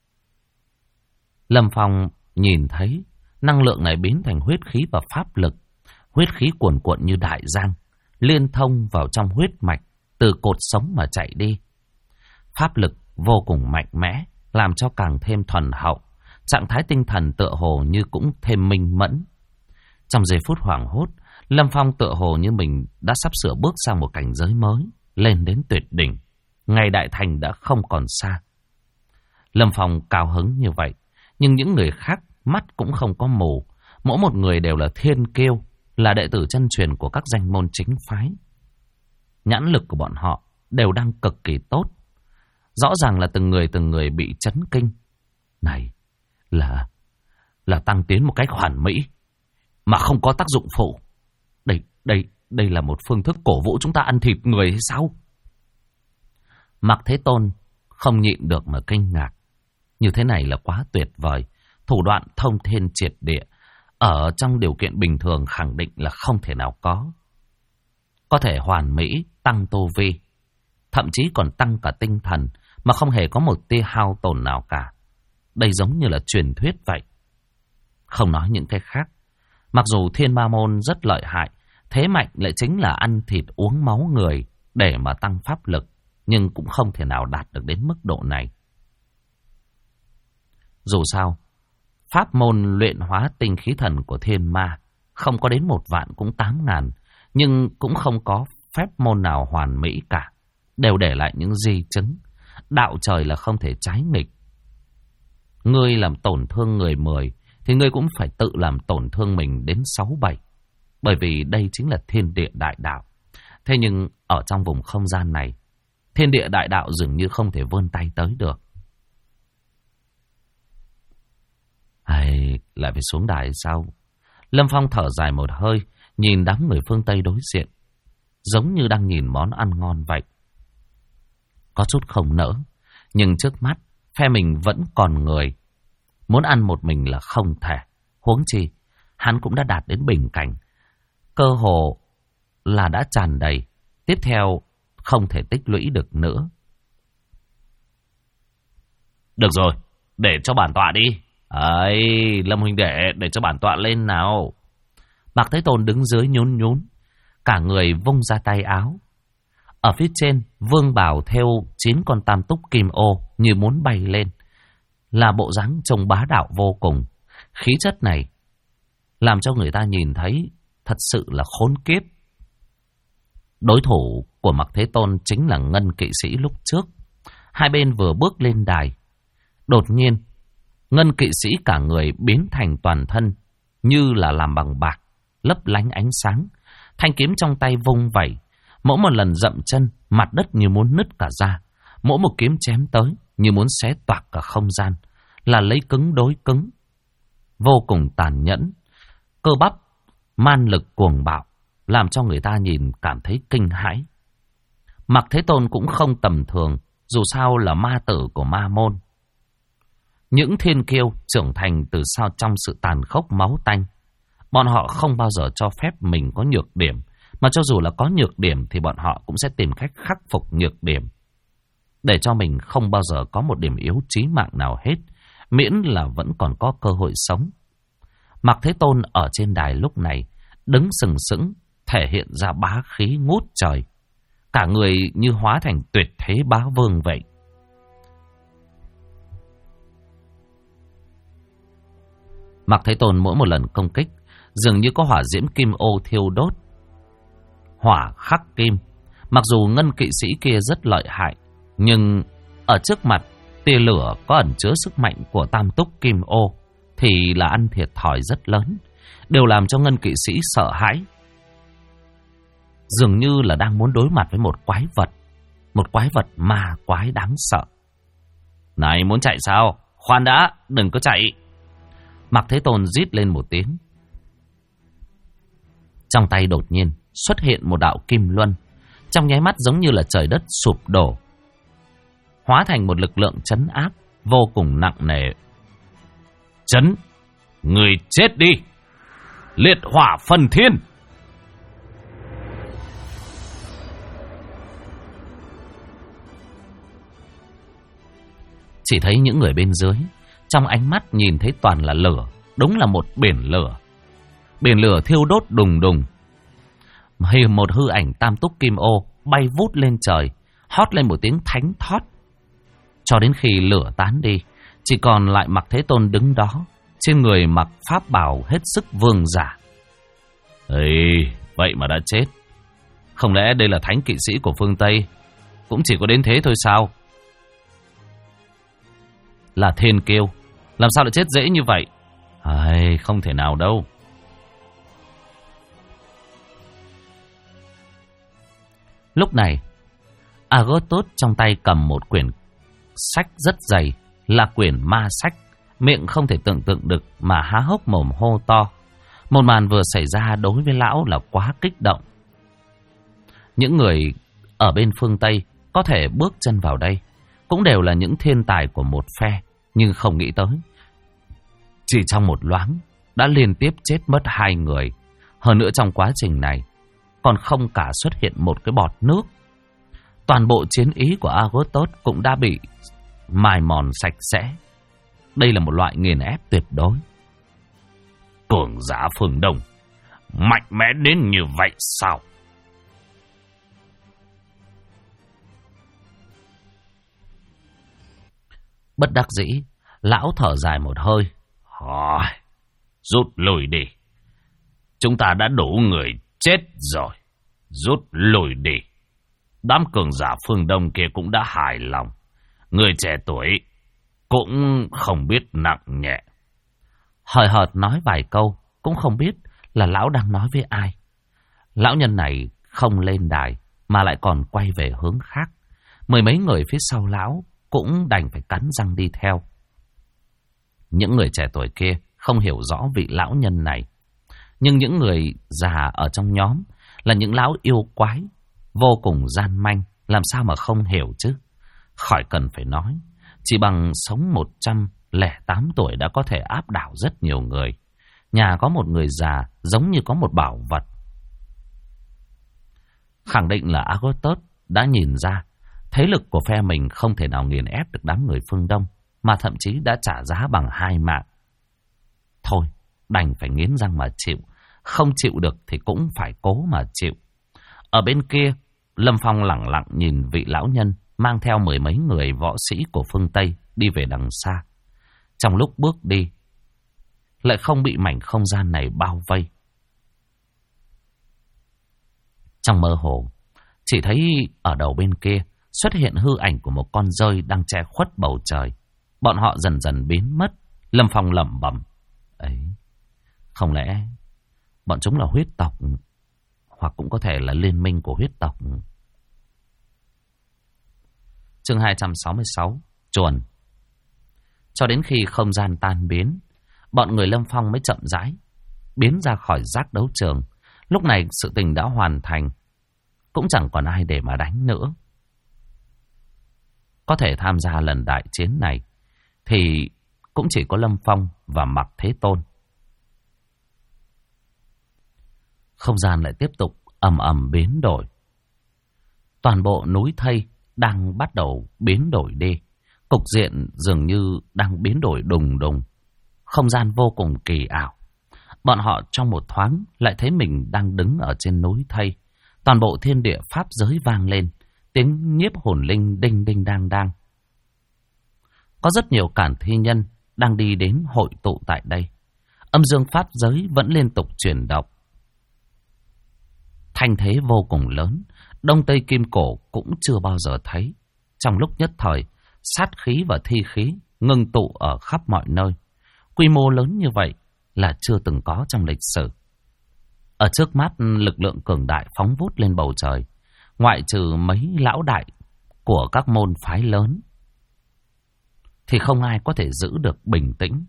Lâm Phong nhìn thấy năng lượng này biến thành huyết khí và pháp lực. Huyết khí cuồn cuộn như đại giang, liên thông vào trong huyết mạch, từ cột sống mà chạy đi. Pháp lực vô cùng mạnh mẽ, làm cho càng thêm thuần hậu. Trạng thái tinh thần tựa hồ như cũng thêm minh mẫn. Trong giây phút hoảng hốt, Lâm Phong tựa hồ như mình đã sắp sửa bước sang một cảnh giới mới, lên đến tuyệt đỉnh. Ngày đại thành đã không còn xa. Lâm Phong cao hứng như vậy, nhưng những người khác mắt cũng không có mù. Mỗi một người đều là thiên kiêu, là đệ tử chân truyền của các danh môn chính phái. Nhãn lực của bọn họ đều đang cực kỳ tốt. Rõ ràng là từng người bị chấn kinh. Này là tăng tiến một cách hoàn mỹ mà không có tác dụng phụ. Đây là một phương thức cổ vũ chúng ta ăn thịt người hay sao? Mạc Thế Tôn không nhịn được mà kinh ngạc. Như thế này là quá tuyệt vời. Thủ đoạn thông thiên triệt địa, ở trong điều kiện bình thường khẳng định là không thể nào có. Có thể hoàn mỹ, tăng tu vi, thậm chí còn tăng cả tinh thần, mà không hề có một tia hao tổn nào cả. Đây giống như là truyền thuyết vậy. Không nói những cái khác, mặc dù Thiên Ma Môn rất lợi hại, thế mạnh lại chính là ăn thịt uống máu người để mà tăng pháp lực, nhưng cũng không thể nào đạt được đến mức độ này. Dù sao, pháp môn luyện hóa tinh khí thần của Thiên Ma không có đến 1 vạn cũng 8.000, nhưng cũng không có phép môn nào hoàn mỹ cả, đều để lại những di chứng. Đạo trời là không thể trái nghịch. Ngươi làm tổn thương người 10 thì ngươi cũng phải tự làm tổn thương mình đến 6-7, bởi vì đây chính là thiên địa đại đạo. Thế nhưng ở trong vùng không gian này, thiên địa đại đạo dường như không thể vươn tay tới được. Hay lại phải xuống đài sao? Lâm Phong thở dài một hơi, nhìn đám người phương Tây đối diện, giống như đang nhìn món ăn ngon vậy. Có chút không nỡ, nhưng trước mắt phe mình vẫn còn người. Muốn ăn một mình là không thể. Huống chi, hắn cũng đã đạt đến bình cảnh. Cơ hồ là đã tràn đầy. Tiếp theo không thể tích lũy được nữa. Được rồi, để cho bản tọa đi. Ấy, Lâm huynh đệ, để cho bản tọa lên nào. Mạc Thế Tôn đứng dưới nhún nhún, cả người vung ra tay áo. Ở phía trên, vương bào thêu 9 con tam túc kim ô như muốn bay lên, là bộ dáng trông bá đạo vô cùng. Khí chất này làm cho người ta nhìn thấy thật sự là khốn kiếp. Đối thủ của Mạc Thế Tôn chính là Ngân kỵ sĩ lúc trước. Hai bên vừa bước lên đài, đột nhiên Ngân kỵ sĩ cả người biến thành toàn thân như là làm bằng bạc, lấp lánh ánh sáng. Thanh kiếm trong tay vung vẩy, mỗi một lần dậm chân, mặt đất như muốn nứt cả ra. Mỗi một kiếm chém tới như muốn xé toạc cả không gian, là lấy cứng đối cứng, vô cùng tàn nhẫn. Cơ bắp, man lực cuồng bạo, làm cho người ta nhìn cảm thấy kinh hãi. Mạc Thế Tôn cũng không tầm thường, dù sao là ma tử của ma môn. Những thiên kiêu trưởng thành từ sau trong sự tàn khốc máu tanh. Bọn họ không bao giờ cho phép mình có nhược điểm, mà cho dù là có nhược điểm thì bọn họ cũng sẽ tìm cách khắc phục nhược điểm. để cho mình không bao giờ có một điểm yếu chí mạng nào hết, miễn là vẫn còn có cơ hội sống. Mạc Thế Tôn ở trên đài lúc này đứng sừng sững, thể hiện ra bá khí ngút trời, cả người như hóa thành tuyệt thế bá vương vậy. Mạc Thế Tôn mỗi một lần công kích dường như có hỏa diễm kim ô thiêu đốt, hỏa khắc kim. Mặc dù ngân kỵ sĩ kia rất lợi hại, nhưng ở trước mặt tia lửa có ẩn chứa sức mạnh của tam túc kim ô thì là ăn thiệt thòi rất lớn, đều làm cho ngân kỵ sĩ sợ hãi, dường như là đang muốn đối mặt với một quái vật ma quái đáng sợ. Này, muốn chạy sao? Khoan đã, đừng có chạy. Mạc Thế Tôn rít lên một tiếng. Trong tay đột nhiên xuất hiện một đạo kim luân, trong nháy mắt giống như là trời đất sụp đổ, hóa thành một lực lượng trấn áp vô cùng nặng nề. Trấn, người chết đi! Liệt hỏa phần thiên! Chỉ thấy những người bên dưới, trong ánh mắt nhìn thấy toàn là lửa, đúng là một biển lửa. Biển lửa thiêu đốt đùng đùng. Một hư ảnh tam túc kim ô bay vút lên trời, hót lên một tiếng thánh thót. Cho đến khi lửa tán đi, chỉ còn lại Mạc Thế Tôn đứng đó, trên người mặc pháp bào hết sức vương giả. Ê, vậy mà đã chết. Không lẽ đây là thánh kỵ sĩ của phương Tây? Cũng chỉ có đến thế thôi sao? Là thiên kiêu, làm sao lại chết dễ như vậy? Không thể nào đâu. Lúc này, Agotos trong tay cầm một quyển sách rất dày, là quyển ma sách, miệng không thể tưởng tượng được mà há hốc mồm hô to. Một màn vừa xảy ra đối với lão là quá kích động. Những người ở bên phương Tây có thể bước chân vào đây cũng đều là những thiên tài của một phe, nhưng không nghĩ tới chỉ trong một loáng đã liên tiếp chết mất 2 người. Hơn nữa trong quá trình này còn không cả xuất hiện một cái bọt nước. Toàn bộ chiến ý của Agotos cũng đã bị mài mòn sạch sẽ. Đây là một loại nghiền ép tuyệt đối. Cường giả phương Đông mạnh mẽ đến như vậy sao? Bất đắc dĩ, lão thở dài một hơi. Rút lui đi. Chúng ta đã đủ người chết rồi. Rút lui đi. Đám cường giả phương Đông kia cũng đã hài lòng. Người trẻ tuổi cũng không biết nặng nhẹ. Hời hợt nói vài câu, cũng không biết là lão đang nói với ai. Lão nhân này không lên đài mà lại còn quay về hướng khác. Mười mấy người phía sau lão cũng đành phải cắn răng đi theo. Những người trẻ tuổi kia không hiểu rõ vị lão nhân này, nhưng những người già ở trong nhóm là những lão yêu quái vô cùng gian manh, làm sao mà không hiểu chứ. Khỏi cần phải nói, chỉ bằng sống 108 tuổi đã có thể áp đảo rất nhiều người. Nhà có một người già giống như có một bảo vật. Khẳng định là Agotos đã nhìn ra thế lực của phe mình không thể nào nghiền ép được đám người phương Đông, mà thậm chí đã trả giá bằng 2 mạng. Thôi, đành phải nghiến răng mà chịu. Không chịu được thì cũng phải cố mà chịu. Ở bên kia, Lâm Phong lẳng lặng nhìn vị lão nhân mang theo 10 mấy người võ sĩ của phương Tây đi về đằng xa. Trong lúc bước đi, lại không bị mảnh không gian này bao vây. Trong mơ hồ, chỉ thấy ở đầu bên kia xuất hiện hư ảnh của một con dơi đang che khuất bầu trời. Bọn họ dần dần biến mất. Lâm Phong lẩm bẩm. Ấy, không lẽ bọn chúng là huyết tộc, hoặc cũng có thể là liên minh của huyết tộc. Chương 266, Chuồn. Cho đến khi không gian tan biến, bọn người Lâm Phong mới chậm rãi biến ra khỏi giác đấu trường. Lúc này sự tình đã hoàn thành, cũng chẳng còn ai để mà đánh nữa. Có thể tham gia lần đại chiến này thì cũng chỉ có Lâm Phong và Mạc Thế Tôn. Không gian lại tiếp tục ầm ầm biến đổi. Toàn bộ núi thây đang bắt đầu biến đổi đi. Cục diện dường như đang biến đổi đùng đùng. Không gian vô cùng kỳ ảo. Bọn họ trong một thoáng lại thấy mình đang đứng ở trên núi thây. Toàn bộ thiên địa pháp giới vang lên. Tiếng nhiếp hồn linh đinh đinh đang đang. Có rất nhiều cản thi nhân đang đi đến hội tụ tại đây. Âm dương pháp giới vẫn liên tục chuyển động. Thanh thế vô cùng lớn. Đông Tây Kim Cổ cũng chưa bao giờ thấy. Trong lúc nhất thời, sát khí và thi khí ngưng tụ ở khắp mọi nơi. Quy mô lớn như vậy là chưa từng có trong lịch sử. Ở trước mắt lực lượng cường đại phóng vút lên bầu trời. Ngoại trừ mấy lão đại của các môn phái lớn thì không ai có thể giữ được bình tĩnh.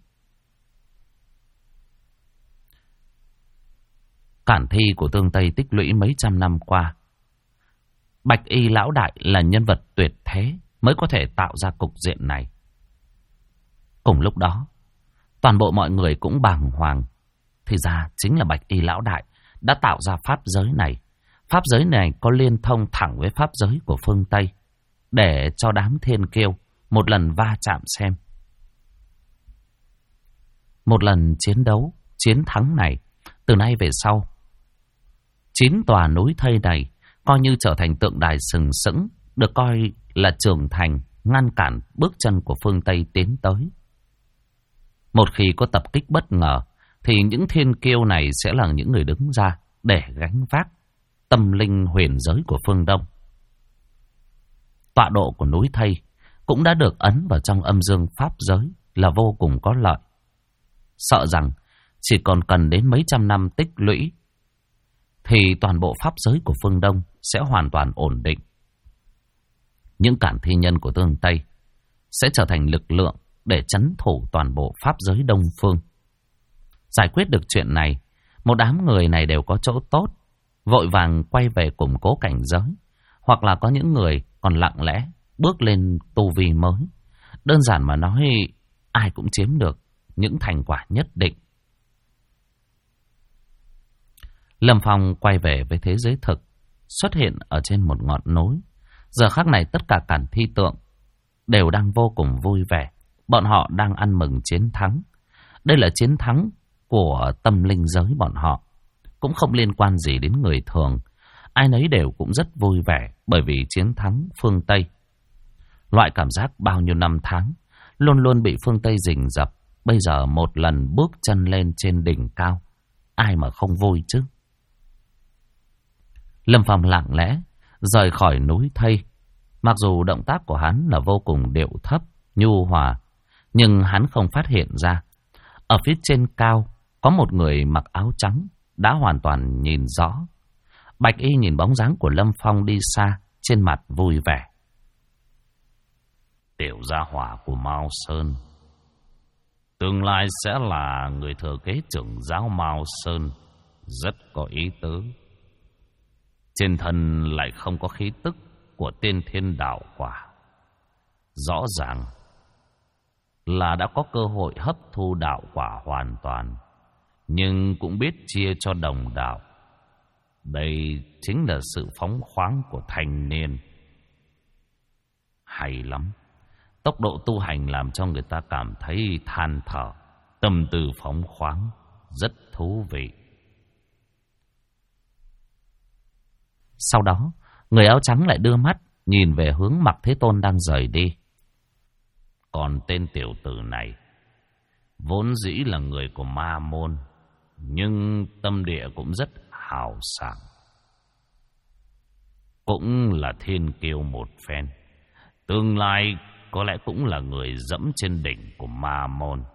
Cản thi của Tương Tây tích lũy mấy trăm năm qua. Bạch Y lão đại là nhân vật tuyệt thế mới có thể tạo ra cục diện này. Cùng lúc đó, toàn bộ mọi người cũng bàng hoàng. Thì ra chính là Bạch Y lão đại đã tạo ra pháp giới này. Pháp giới này có liên thông thẳng với pháp giới của phương Tây, để cho đám thiên kiêu một lần va chạm xem. Một lần chiến đấu, chiến thắng này, từ nay về sau, 9 tòa núi thây này coi như trở thành tượng đài sừng sững, được coi là trưởng thành, ngăn cản bước chân của phương Tây tiến tới. Một khi có tập kích bất ngờ, thì những thiên kiêu này sẽ là những người đứng ra để gánh vác tâm linh huyền giới của phương Đông. Tọa độ của núi thây cũng đã được ấn vào trong âm dương pháp giới là vô cùng có lợi. Sợ rằng chỉ còn cần đến mấy trăm năm tích lũy thì toàn bộ pháp giới của phương Đông sẽ hoàn toàn ổn định. Những cản thi nhân của Tương Tây sẽ trở thành lực lượng để trấn thủ toàn bộ pháp giới Đông Phương. Giải quyết được chuyện này, một đám người này đều có chỗ tốt, vội vàng quay về củng cố cảnh giới, hoặc là có những người còn lặng lẽ bước lên tu vi mới. Đơn giản mà nói, ai cũng chiếm được những thành quả nhất định. Lâm Phong quay về với thế giới thực, xuất hiện ở trên một ngọn núi. Giờ khắc này tất cả cản thi tượng đều đang vô cùng vui vẻ. Bọn họ đang ăn mừng chiến thắng. Đây là chiến thắng của tâm linh giới bọn họ, cũng không liên quan gì đến người thường. Ai nấy đều cũng rất vui vẻ bởi vì chiến thắng phương Tây. Loại cảm giác bao nhiêu năm tháng luôn luôn bị phương Tây rình rập, bây giờ một lần bước chân lên trên đỉnh cao, ai mà không vui chứ. Lâm Phong lặng lẽ rời khỏi núi thây. Mặc dù động tác của hắn là vô cùng điệu thấp, nhu hòa, nhưng hắn không phát hiện ra. Ở phía trên cao có một người mặc áo trắng đã hoàn toàn nhìn rõ. Bạch Y nhìn bóng dáng của Lâm Phong đi xa, trên mặt vui vẻ. Tiểu gia hỏa của Mao Sơn, tương lai sẽ là người thừa kế trưởng giáo Mao Sơn, rất có ý tứ. Trên thân lại không có khí tức của tiên thiên đạo quả. Rõ ràng là đã có cơ hội hấp thu đạo quả hoàn toàn, nhưng cũng biết chia cho đồng đạo. Đây chính là sự phóng khoáng của thanh niên. Hay lắm. Tốc độ tu hành làm cho người ta cảm thấy than thở. Tâm tư phóng khoáng, rất thú vị. Sau đó, người áo trắng lại đưa mắt nhìn về hướng Mạc Thế Tôn đang rời đi. Còn tên tiểu tử này vốn dĩ là người của ma môn, nhưng tâm địa cũng rất hào sảng, cũng là thiên kiêu một phen. Tương lai có lẽ cũng là người dẫm trên đỉnh của ma môn.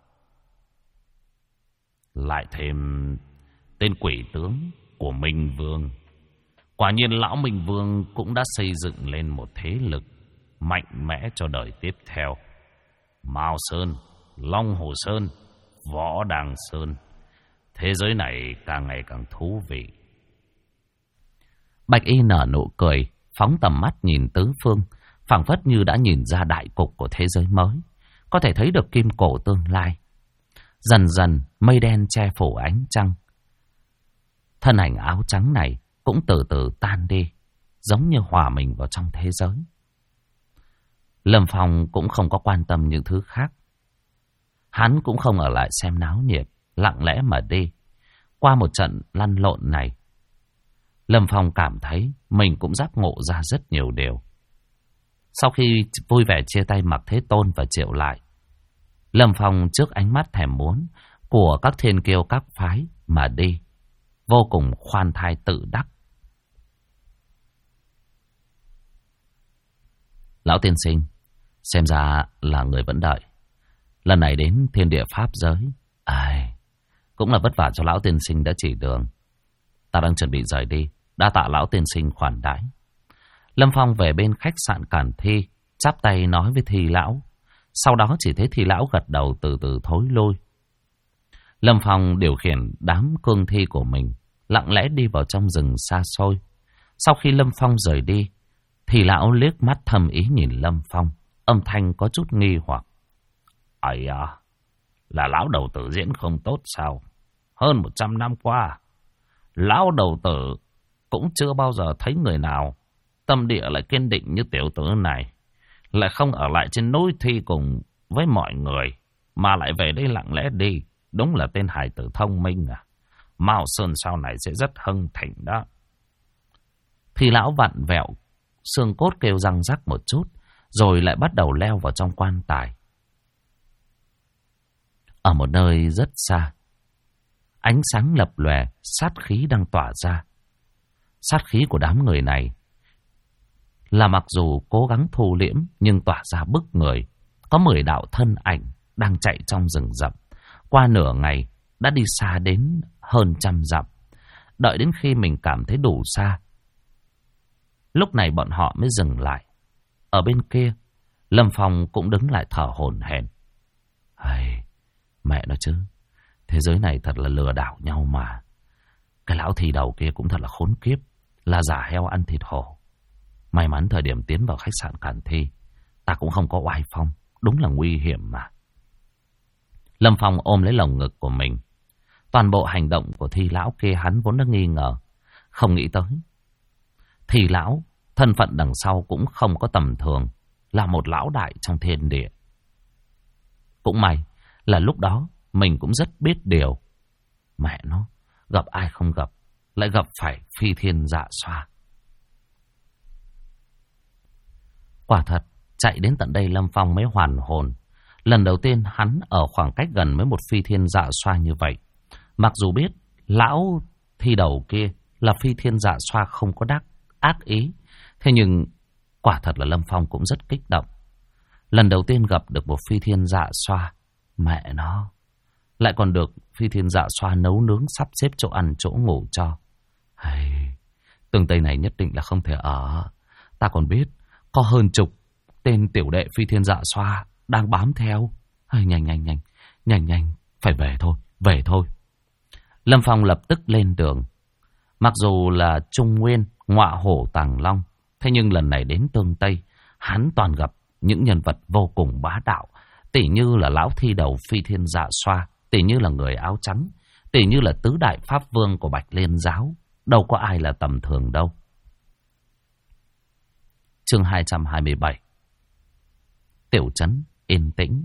Lại thêm tên quỷ tướng của Minh Vương. Quả nhiên lão Minh Vương cũng đã xây dựng lên một thế lực mạnh mẽ cho đời tiếp theo. Mao Sơn, Long Hồ Sơn, Võ Đàng Sơn. Thế giới này càng ngày càng thú vị. Bạch Y nở nụ cười, phóng tầm mắt nhìn tứ phương, phảng phất như đã nhìn ra đại cục của thế giới mới, có thể thấy được kim cổ tương lai. Dần dần mây đen che phủ ánh trăng. Thân ảnh áo trắng này cũng từ từ tan đi, giống như hòa mình vào trong thế giới. Lâm Phong cũng không có quan tâm những thứ khác. Hắn cũng không ở lại xem náo nhiệt, lặng lẽ mà đi. Qua một trận lăn lộn này, Lâm Phong cảm thấy mình cũng giác ngộ ra rất nhiều điều. Sau khi vui vẻ chia tay Mạc Thế Tôn và Triệu Lại, Lâm Phong trước ánh mắt thèm muốn của các thiên kiêu các phái mà đi, vô cùng khoan thai tự đắc. Lão tiên sinh, xem ra là người vẫn đợi. Lần này đến thiên địa pháp giới, cũng là vất vả cho lão tiên sinh đã chỉ đường. Ta đang chuẩn bị rời đi, đa tạ lão tiên sinh khoản đãi. Lâm Phong về bên khách sạn Cản Thi, chắp tay nói với Thi lão. Sau đó chỉ thấy Thi lão gật đầu từ từ thối lui. Lâm Phong điều khiển đám cương thi của mình, lặng lẽ đi vào trong rừng xa xôi. Sau khi Lâm Phong rời đi, Thi lão liếc mắt thầm ý nhìn Lâm Phong, âm thanh có chút nghi hoặc. Ây à, là lão đầu tử diễn không tốt sao? Hơn 100 năm qua, lão đầu tử cũng chưa bao giờ thấy người nào tâm địa lại kiên định như tiểu tử này, lại không ở lại trên núi thi cùng với mọi người, mà lại về đây lặng lẽ đi. Đúng là tên hài tử thông minh à. Mao Sơn sau này sẽ rất hưng thịnh đó. Thì lão vặn vẹo xương cốt kêu răng rắc một chút, rồi lại bắt đầu leo vào trong quan tài. Ở một nơi rất xa, ánh sáng lập lòe, sát khí đang tỏa ra. Sát khí của đám người này là mặc dù cố gắng thu liễm nhưng tỏa ra bức người. Có 10 đạo thân ảnh đang chạy trong rừng rậm. Qua nửa ngày đã đi xa đến hơn 100 dặm. Đợi đến khi mình cảm thấy đủ xa, lúc này bọn họ mới dừng lại. Ở bên kia, Lâm Phong cũng đứng lại thở hổn hển. Mẹ nó chứ, thế giới này thật là lừa đảo nhau mà. Cái lão thi đầu kia cũng thật là khốn kiếp, là giả heo ăn thịt hổ. May mắn thời điểm tiến vào khách sạn Cản Thi, ta cũng không có oai phong, đúng là nguy hiểm mà. Lâm Phong ôm lấy lồng ngực của mình. Toàn bộ hành động của Thi lão kia hắn vốn đã nghi ngờ, không nghĩ tới. Thi lão, thân phận đằng sau cũng không có tầm thường, là một lão đại trong thiên địa. Cũng may là lúc đó mình cũng rất biết điều. Mẹ nó, gặp ai không gặp, lại gặp phải phi thiên dạ xoa. Quả thật, chạy đến tận đây Lâm Phong mới hoàn hồn. Lần đầu tiên hắn ở khoảng cách gần với một phi thiên dạ xoa như vậy. Mặc dù biết lão thi đầu kia là phi thiên dạ xoa không có ác ý, thế nhưng quả thật là Lâm Phong cũng rất kích động. Lần đầu tiên gặp được một phi thiên dạ xoa, mẹ nó, lại còn được phi thiên dạ xoa nấu nướng sắp xếp chỗ ăn chỗ ngủ cho. Tường Tây này nhất định là không thể ở. Ta còn biết có hơn chục tên tiểu đệ phi thiên dạ xoa đang bám theo. Nhanh, phải về thôi. Lâm Phong lập tức lên đường. Mặc dù là Trung Nguyên, ngọa hổ tàng long, thế nhưng lần này đến Tương Tây, hắn toàn gặp những nhân vật vô cùng bá đạo. Tỉ như là lão thi đầu phi thiên dạ xoa, tỉ như là người áo trắng, tỉ như là tứ đại pháp vương của Bạch Liên giáo. Đâu có ai là tầm thường đâu. Chương 227. Tiểu trấn yên tĩnh.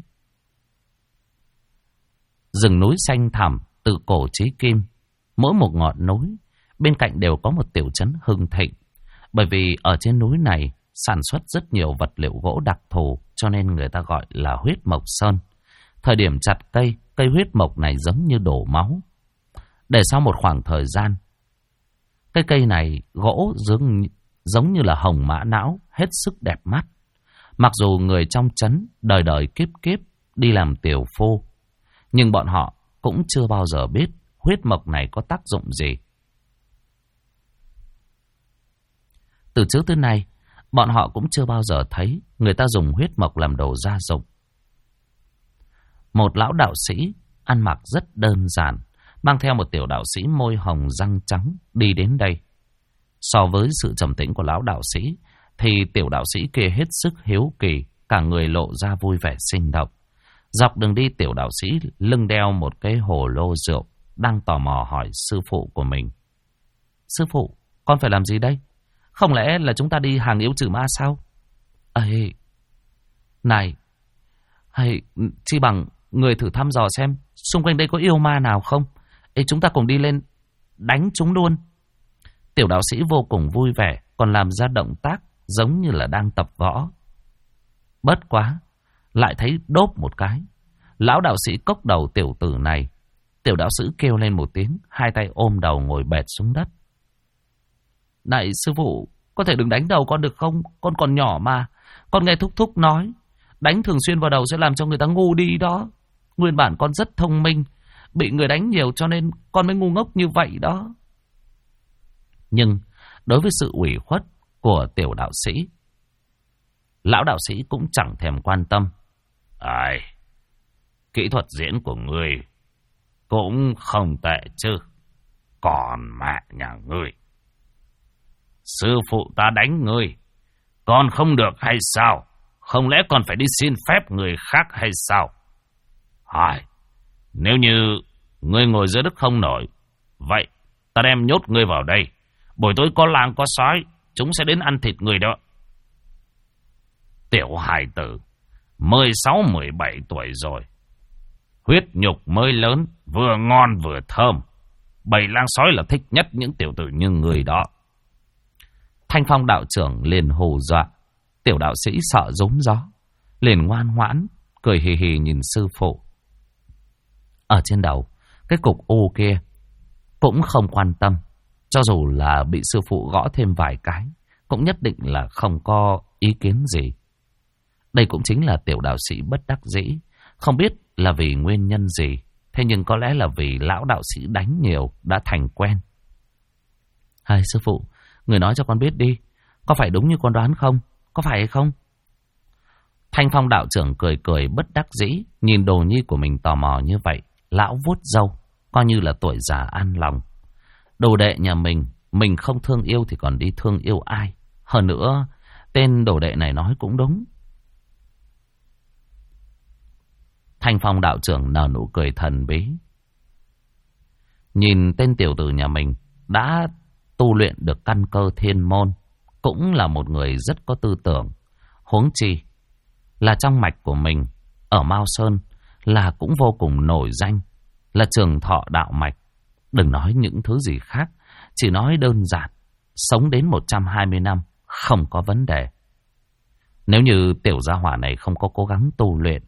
Rừng núi xanh thẳm từ cổ chí kim, mỗi một ngọn núi bên cạnh đều có một tiểu trấn hưng thịnh. Bởi vì ở trên núi này sản xuất rất nhiều vật liệu gỗ đặc thù, cho nên người ta gọi là huyết mộc sơn. Thời điểm chặt cây huyết mộc này giống như đổ máu. Để sau một khoảng thời gian, cây này gỗ giống như là hồng mã não, hết sức đẹp mắt. Mặc dù người trong trấn đời đời kiếp kiếp đi làm tiểu phu, nhưng bọn họ cũng chưa bao giờ biết huyết mộc này có tác dụng gì. Từ trước tới nay, bọn họ cũng chưa bao giờ thấy người ta dùng huyết mộc làm đồ gia dụng. Một lão đạo sĩ ăn mặc rất đơn giản, mang theo một tiểu đạo sĩ môi hồng răng trắng đi đến đây. So với sự trầm tĩnh của lão đạo sĩ, thì tiểu đạo sĩ kia hết sức hiếu kỳ, cả người lộ ra vui vẻ sinh động. Dọc đường đi, tiểu đạo sĩ lưng đeo một cái hồ lô rượu, đang tò mò hỏi sư phụ của mình. Sư phụ, con phải làm gì đây? Không lẽ là chúng ta đi hàng yêu trừ ma sao? Này, hay chi bằng người thử thăm dò xem xung quanh đây có yêu ma nào không? Ê, chúng ta cùng đi lên đánh chúng luôn. Tiểu đạo sĩ vô cùng vui vẻ, còn làm ra động tác giống như là đang tập võ. Bất quá, lại thấy đốp một cái. Lão đạo sĩ cốc đầu tiểu tử này. Tiểu đạo sĩ kêu lên một tiếng, hai tay ôm đầu ngồi bệt xuống đất. Này sư phụ, có thể đừng đánh đầu con được không? Con còn nhỏ mà. Con nghe thúc thúc nói, đánh thường xuyên vào đầu sẽ làm cho người ta ngu đi đó. Nguyên bản con rất thông minh, bị người đánh nhiều cho nên con mới ngu ngốc như vậy đó. Nhưng đối với sự ủy khuất của tiểu đạo sĩ, lão đạo sĩ cũng chẳng thèm quan tâm. Ai, kỹ thuật diễn của ngươi cũng không tệ chứ. Còn mẹ nhà ngươi, sư phụ ta đánh ngươi, con không được hay sao? Không lẽ còn phải đi xin phép người khác hay sao? Ai, nếu như ngươi ngồi dưới đất không nổi, vậy ta đem nhốt ngươi vào đây. Buổi tối có làng có sói, chúng sẽ đến ăn thịt người đó. Tiểu hài tử 16-17 tuổi rồi, huyết nhục mới lớn, vừa ngon vừa thơm. Bầy lang sói là thích nhất những tiểu tử như người đó. Thanh Phong đạo trưởng liền hù dọa. Tiểu đạo sĩ sợ rúm gió, liền ngoan ngoãn cười hì hì nhìn sư phụ. Ở trên đầu, cái cục u kia cũng không quan tâm. Cho dù là bị sư phụ gõ thêm vài cái, cũng nhất định là không có ý kiến gì. Đây cũng chính là tiểu đạo sĩ bất đắc dĩ. Không biết là vì nguyên nhân gì, thế nhưng có lẽ là vì lão đạo sĩ đánh nhiều đã thành quen. Hai sư phụ, người nói cho con biết đi, có phải đúng như con đoán không? Có phải hay không? Thanh Phong đạo trưởng cười cười bất đắc dĩ, nhìn đồ nhi của mình tò mò như vậy. Lão vuốt râu, coi như là tuổi già an lòng. Đồ đệ nhà mình không thương yêu thì còn đi thương yêu ai? Hơn nữa, tên đồ đệ này nói cũng đúng. Thanh Phong đạo trưởng nở nụ cười thần bí. Nhìn tên tiểu tử nhà mình đã tu luyện được căn cơ thiên môn, cũng là một người rất có tư tưởng. Huống chi là trong mạch của mình ở Mao Sơn là cũng vô cùng nổi danh, là trường thọ đạo mạch. Đừng nói những thứ gì khác, chỉ nói đơn giản, sống đến 120 năm không có vấn đề. Nếu như tiểu gia hỏa này không có cố gắng tu luyện,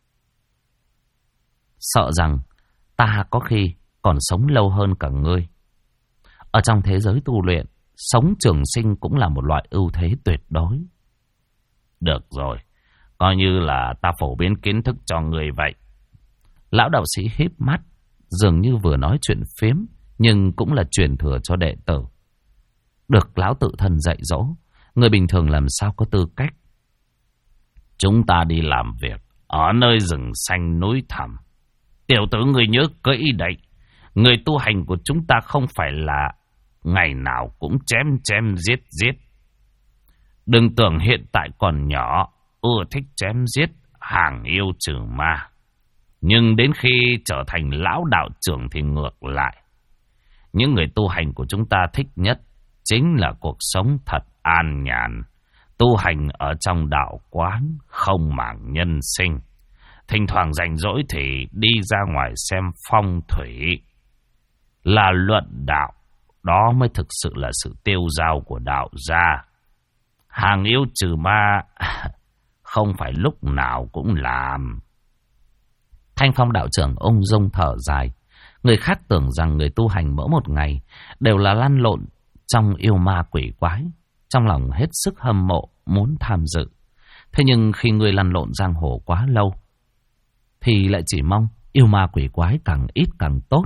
sợ rằng ta có khi còn sống lâu hơn cả ngươi. Ở trong thế giới tu luyện, sống trường sinh cũng là một loại ưu thế tuyệt đối. Được rồi, coi như là ta phổ biến kiến thức cho người vậy. Lão đạo sĩ híp mắt, dường như vừa nói chuyện phiếm, nhưng cũng là truyền thừa cho đệ tử. Được lão tự thân dạy dỗ, người bình thường làm sao có tư cách. Chúng ta đi làm việc ở nơi rừng xanh núi thẳm. Tiểu tử người nhớ kỹ đấy, người tu hành của chúng ta không phải là ngày nào cũng chém giết. Đừng tưởng hiện tại còn nhỏ, ưa thích chém giết, hàng yêu trừ ma. Nhưng đến khi trở thành lão đạo trưởng thì ngược lại. Những người tu hành của chúng ta thích nhất chính là cuộc sống thật an nhàn. Tu hành ở trong đạo quán, không màng nhân sinh. Thỉnh thoảng rảnh rỗi thì đi ra ngoài xem phong thủy. Là luận đạo, đó mới thực sự là sự tiêu dao của đạo gia. Hàng yêu trừ ma không phải lúc nào cũng làm. Thanh Phong đạo trưởng ung dung thở dài. Người khác tưởng rằng người tu hành mỗi một ngày đều là lăn lộn trong yêu ma quỷ quái, trong lòng hết sức hâm mộ, muốn tham dự. Thế nhưng khi người lăn lộn giang hồ quá lâu, thì lại chỉ mong yêu ma quỷ quái càng ít càng tốt.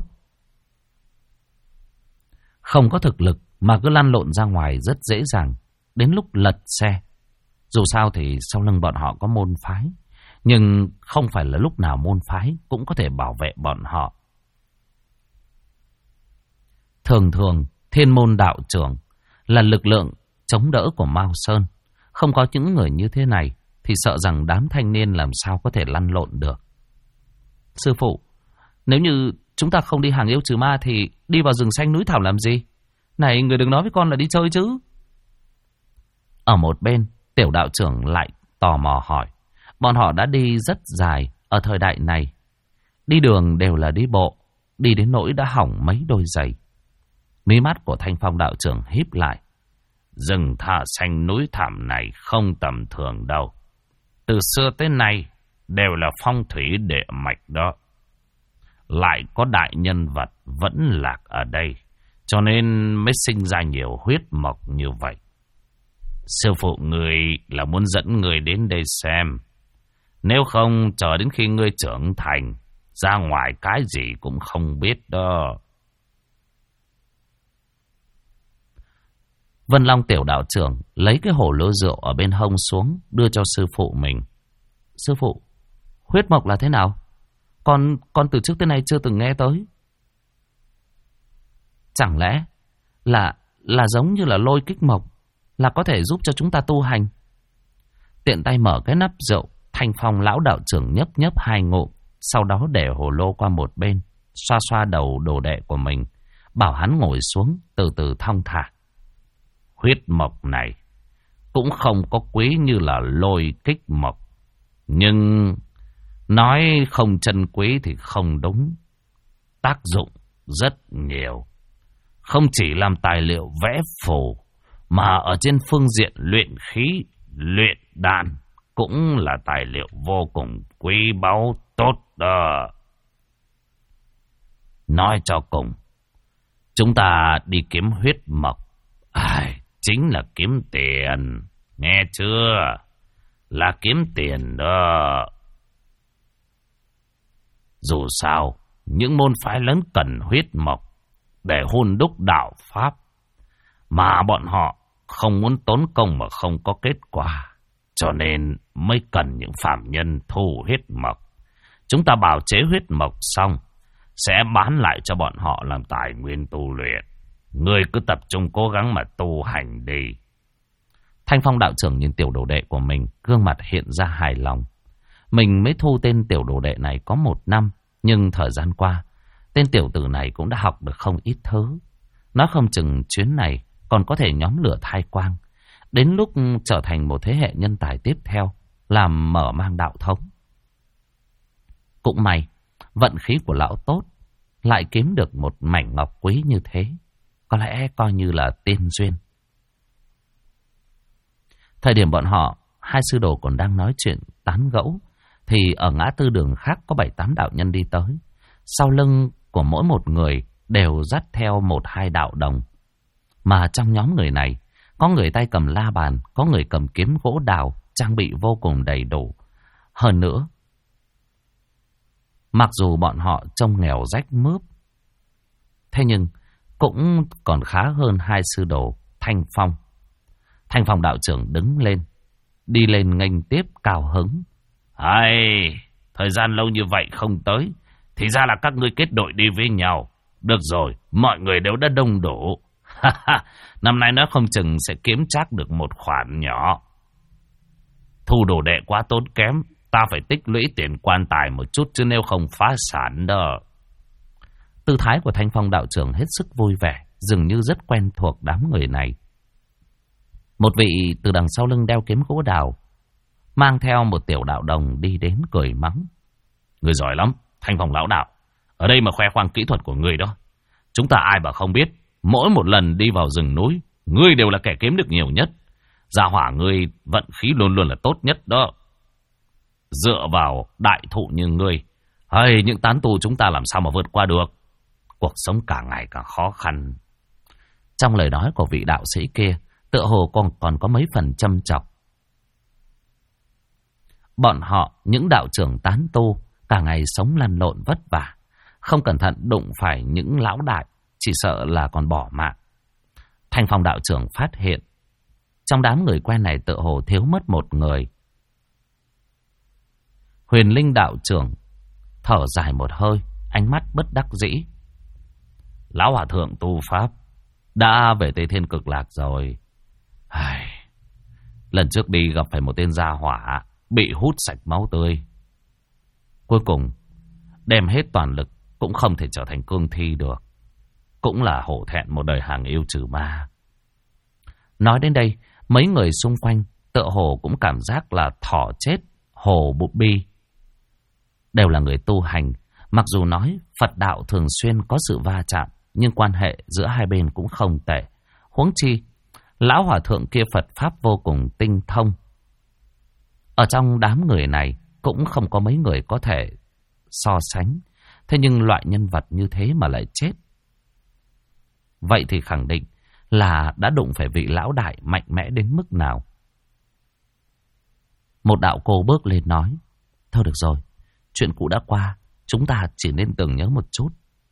Không có thực lực mà cứ lăn lộn ra ngoài rất dễ dàng, đến lúc lật xe. Dù sao thì sau lưng bọn họ có môn phái, nhưng không phải là lúc nào môn phái cũng có thể bảo vệ bọn họ. Thường thường, thiên môn đạo trưởng là lực lượng chống đỡ của Mao Sơn. Không có những người như thế này thì sợ rằng đám thanh niên làm sao có thể lăn lộn được. Sư phụ, nếu như chúng ta không đi hàng yêu trừ ma thì đi vào rừng xanh núi thẳm làm gì? Này, người đừng nói với con là đi chơi chứ. Ở một bên, tiểu đạo trưởng lại tò mò hỏi. Bọn họ đã đi rất dài ở thời đại này. Đi đường đều là đi bộ, đi đến nỗi đã hỏng mấy đôi giày. Mí mắt của Thanh Phong đạo trưởng híp lại. Rừng thả xanh núi thẳm này không tầm thường đâu. Từ xưa tới nay đều là phong thủy địa mạch đó. Lại có đại nhân vật vẫn lạc ở đây, cho nên mới sinh ra nhiều huyết mộc như vậy. Sư phụ người là muốn dẫn người đến đây xem. Nếu không chờ đến khi ngươi trưởng thành, ra ngoài cái gì cũng không biết đó. Vân Long tiểu đạo trưởng lấy cái hồ lô rượu ở bên hông xuống, đưa cho sư phụ mình. Sư phụ, huyết mộc là thế nào? Con từ trước tới nay chưa từng nghe tới. Chẳng lẽ là giống như là lôi kích mộc, là có thể giúp cho chúng ta tu hành? Tiện tay mở cái nắp rượu, Thanh Phong lão đạo trưởng nhấp nhấp 2 ngụm, sau đó để hồ lô qua một bên, xoa xoa đầu đồ đệ của mình, bảo hắn ngồi xuống, từ từ thong thả. Huyết mộc này cũng không có quý như là lôi kích mộc, nhưng nói không chân quý thì không đúng. Tác dụng rất nhiều, không chỉ làm tài liệu vẽ phù, mà ở trên phương diện luyện khí, luyện đan cũng là tài liệu vô cùng quý báu tốt đó. Nói cho cùng, chúng ta đi kiếm huyết mộc, chính là kiếm tiền, nghe chưa? Là kiếm tiền đó. Dù sao, những môn phái lớn cần huyết mộc để hôn đúc đạo pháp, mà bọn họ không muốn tốn công mà không có kết quả, cho nên mới cần những phàm nhân thu huyết mộc. Chúng ta bào chế huyết mộc xong, sẽ bán lại cho bọn họ làm tài nguyên tu luyện. Ngươi cứ tập trung cố gắng mà tu hành đi. Thanh Phong đạo trưởng nhìn tiểu đồ đệ của mình, gương mặt hiện ra hài lòng. Mình mới thu tên tiểu đồ đệ này có 1 năm, nhưng thời gian qua, tên tiểu tử này cũng đã học được không ít thứ. Nói không chừng chuyến này còn có thể nhóm lửa thai quang, đến lúc trở thành một thế hệ nhân tài tiếp theo, làm mở mang đạo thống. Cũng may, vận khí của lão tốt, lại kiếm được một mảnh ngọc quý như thế. Có lẽ coi như là tiên duyên. Thời điểm bọn họ, 2 sư đồ còn đang nói chuyện tán gẫu, thì ở ngã tư đường khác có 7-8 đạo nhân đi tới. Sau lưng của mỗi một người đều dắt theo 1-2 đạo đồng. Mà trong nhóm người này, có người tay cầm la bàn, có người cầm kiếm gỗ đào, trang bị vô cùng đầy đủ. Hơn nữa, mặc dù bọn họ trông nghèo rách mướp, thế nhưng cũng còn khá hơn 2 sư đồ Thanh Phong. Thanh Phong đạo trưởng đứng lên, đi lên nghênh tiếp cao hứng. Thời gian lâu như vậy không tới, thì ra là các ngươi kết đội đi với nhau. Được rồi, mọi người đều đã đông đủ. Năm nay nó không chừng sẽ kiếm chắc được một khoản nhỏ. Thu đồ đệ quá tốn kém, ta phải tích lũy tiền quan tài một chút, chứ nếu không phá sản đó. Tư thái của Thanh Phong đạo trưởng hết sức vui vẻ, dường như rất quen thuộc đám người này. Một vị từ đằng sau lưng đeo kiếm gỗ đào, mang theo một tiểu đạo đồng đi đến cười mắng. Người giỏi lắm, Thanh Phong lão đạo. Ở đây mà khoe khoang kỹ thuật của người đó. Chúng ta ai mà không biết, mỗi một lần đi vào rừng núi, ngươi đều là kẻ kiếm được nhiều nhất. Gia hỏa ngươi vận khí luôn luôn là tốt nhất đó. Dựa vào đại thụ như ngươi, những tán tu chúng ta làm sao mà vượt qua được. Cuộc sống càng ngày càng khó khăn. Trong lời nói của vị đạo sĩ kia, tựa hồ còn có mấy phần châm chọc. Bọn họ, những đạo trưởng tán tu, cả ngày sống lăn lộn vất vả, không cẩn thận đụng phải những lão đại, chỉ sợ là còn bỏ mạng. Thanh Phong đạo trưởng phát hiện, trong đám người quen này tựa hồ thiếu mất một người. Huyền Linh đạo trưởng thở dài một hơi, ánh mắt bất đắc dĩ. Lão hòa thượng tu pháp đã về Tây Thiên Cực Lạc rồi. Lần trước đi gặp phải một tên gia hỏa bị hút sạch máu tươi. Cuối cùng đem hết toàn lực cũng không thể trở thành cương thi được. Cũng là hổ thẹn một đời hàng yêu trừ ma. Nói đến đây, mấy người xung quanh tựa hồ cũng cảm giác là thỏ chết Hồ Bụt Bi đều là người tu hành. Mặc dù nói Phật đạo thường xuyên có sự va chạm, nhưng quan hệ giữa hai bên cũng không tệ. Huống chi, lão hòa thượng kia Phật Pháp vô cùng tinh thông. Ở trong đám người này cũng không có mấy người có thể so sánh. Thế nhưng loại nhân vật như thế mà lại chết. Vậy thì khẳng định là đã đụng phải vị lão đại mạnh mẽ đến mức nào. Một đạo cô bước lên nói: thôi được rồi, chuyện cũ đã qua, chúng ta chỉ nên tưởng nhớ một chút.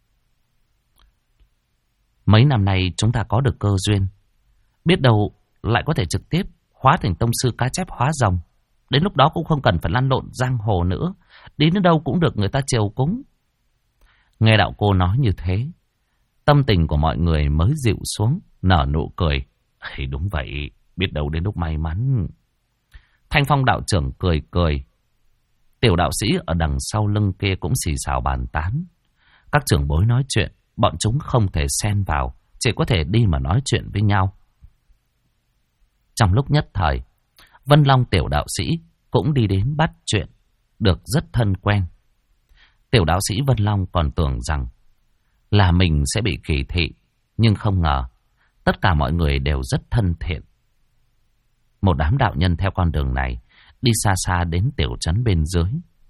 Mấy năm nay chúng ta có được cơ duyên, biết đâu lại có thể trực tiếp hóa thành tông sư cá chép hóa rồng. Đến lúc đó cũng không cần phải lăn lộn giang hồ nữa, đi đến đâu cũng được người ta chiều cúng. Nghe đạo cô nói như thế, tâm tình của mọi người mới dịu xuống, nở nụ cười. Thì đúng vậy, biết đâu đến lúc may mắn. Thanh Phong đạo trưởng cười cười. Tiểu đạo sĩ ở đằng sau lưng kia cũng xì xào bàn tán. Các trưởng bối nói chuyện, bọn chúng không thể xen vào, chỉ có thể đi mà nói chuyện với nhau. Trong lúc nhất thời, Vân Long tiểu đạo sĩ cũng đi đến bắt chuyện, được rất thân quen. Tiểu đạo sĩ Vân Long còn tưởng rằng là mình sẽ bị kỳ thị, nhưng không ngờ tất cả mọi người đều rất thân thiện. Một đám đạo nhân theo con đường này đi xa xa đến tiểu trấn bên dưới.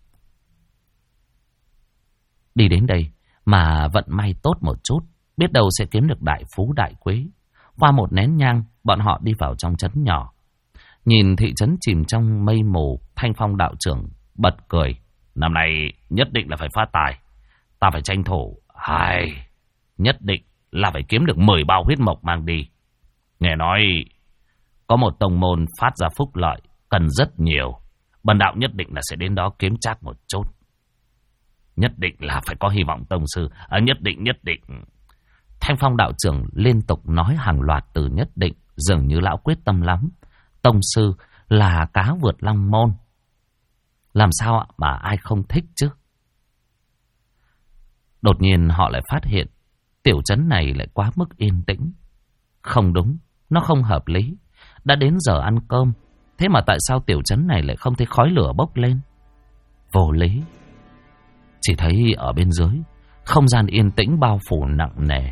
Đi đến đây mà vận may tốt một chút, biết đâu sẽ kiếm được đại phú đại quý. Qua một nén nhang, bọn họ đi vào trong trấn nhỏ. Nhìn thị trấn chìm trong mây mù, Thanh Phong đạo trưởng bật cười. Năm nay nhất định là phải phát tài, ta phải tranh thủ. Nhất định là phải kiếm được 10 bao huyết mộc mang đi. Nghe nói có một tông môn phát ra phúc lợi cần rất nhiều, bần đạo nhất định là sẽ đến đó kiếm chắc một chút. Nhất định là phải có hy vọng tông sư. Nhất định. Thanh Phong đạo trưởng liên tục nói hàng loạt từ nhất định, dường như lão quyết tâm lắm. Tông sư là cá vượt long môn, làm sao mà ai không thích chứ. Đột nhiên họ lại phát hiện tiểu trấn này lại quá mức yên tĩnh. Không đúng, nó không hợp lý. Đã đến giờ ăn cơm, thế mà tại sao tiểu trấn này lại không thấy khói lửa bốc lên? Vô lý. Chỉ thấy ở bên dưới, không gian yên tĩnh bao phủ nặng nề.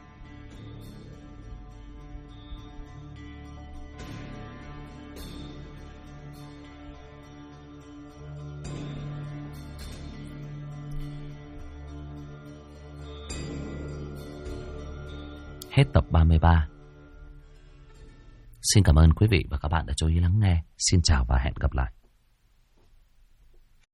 Hết tập 33. Xin cảm ơn quý vị và các bạn đã chú ý lắng nghe. Xin chào và hẹn gặp lại.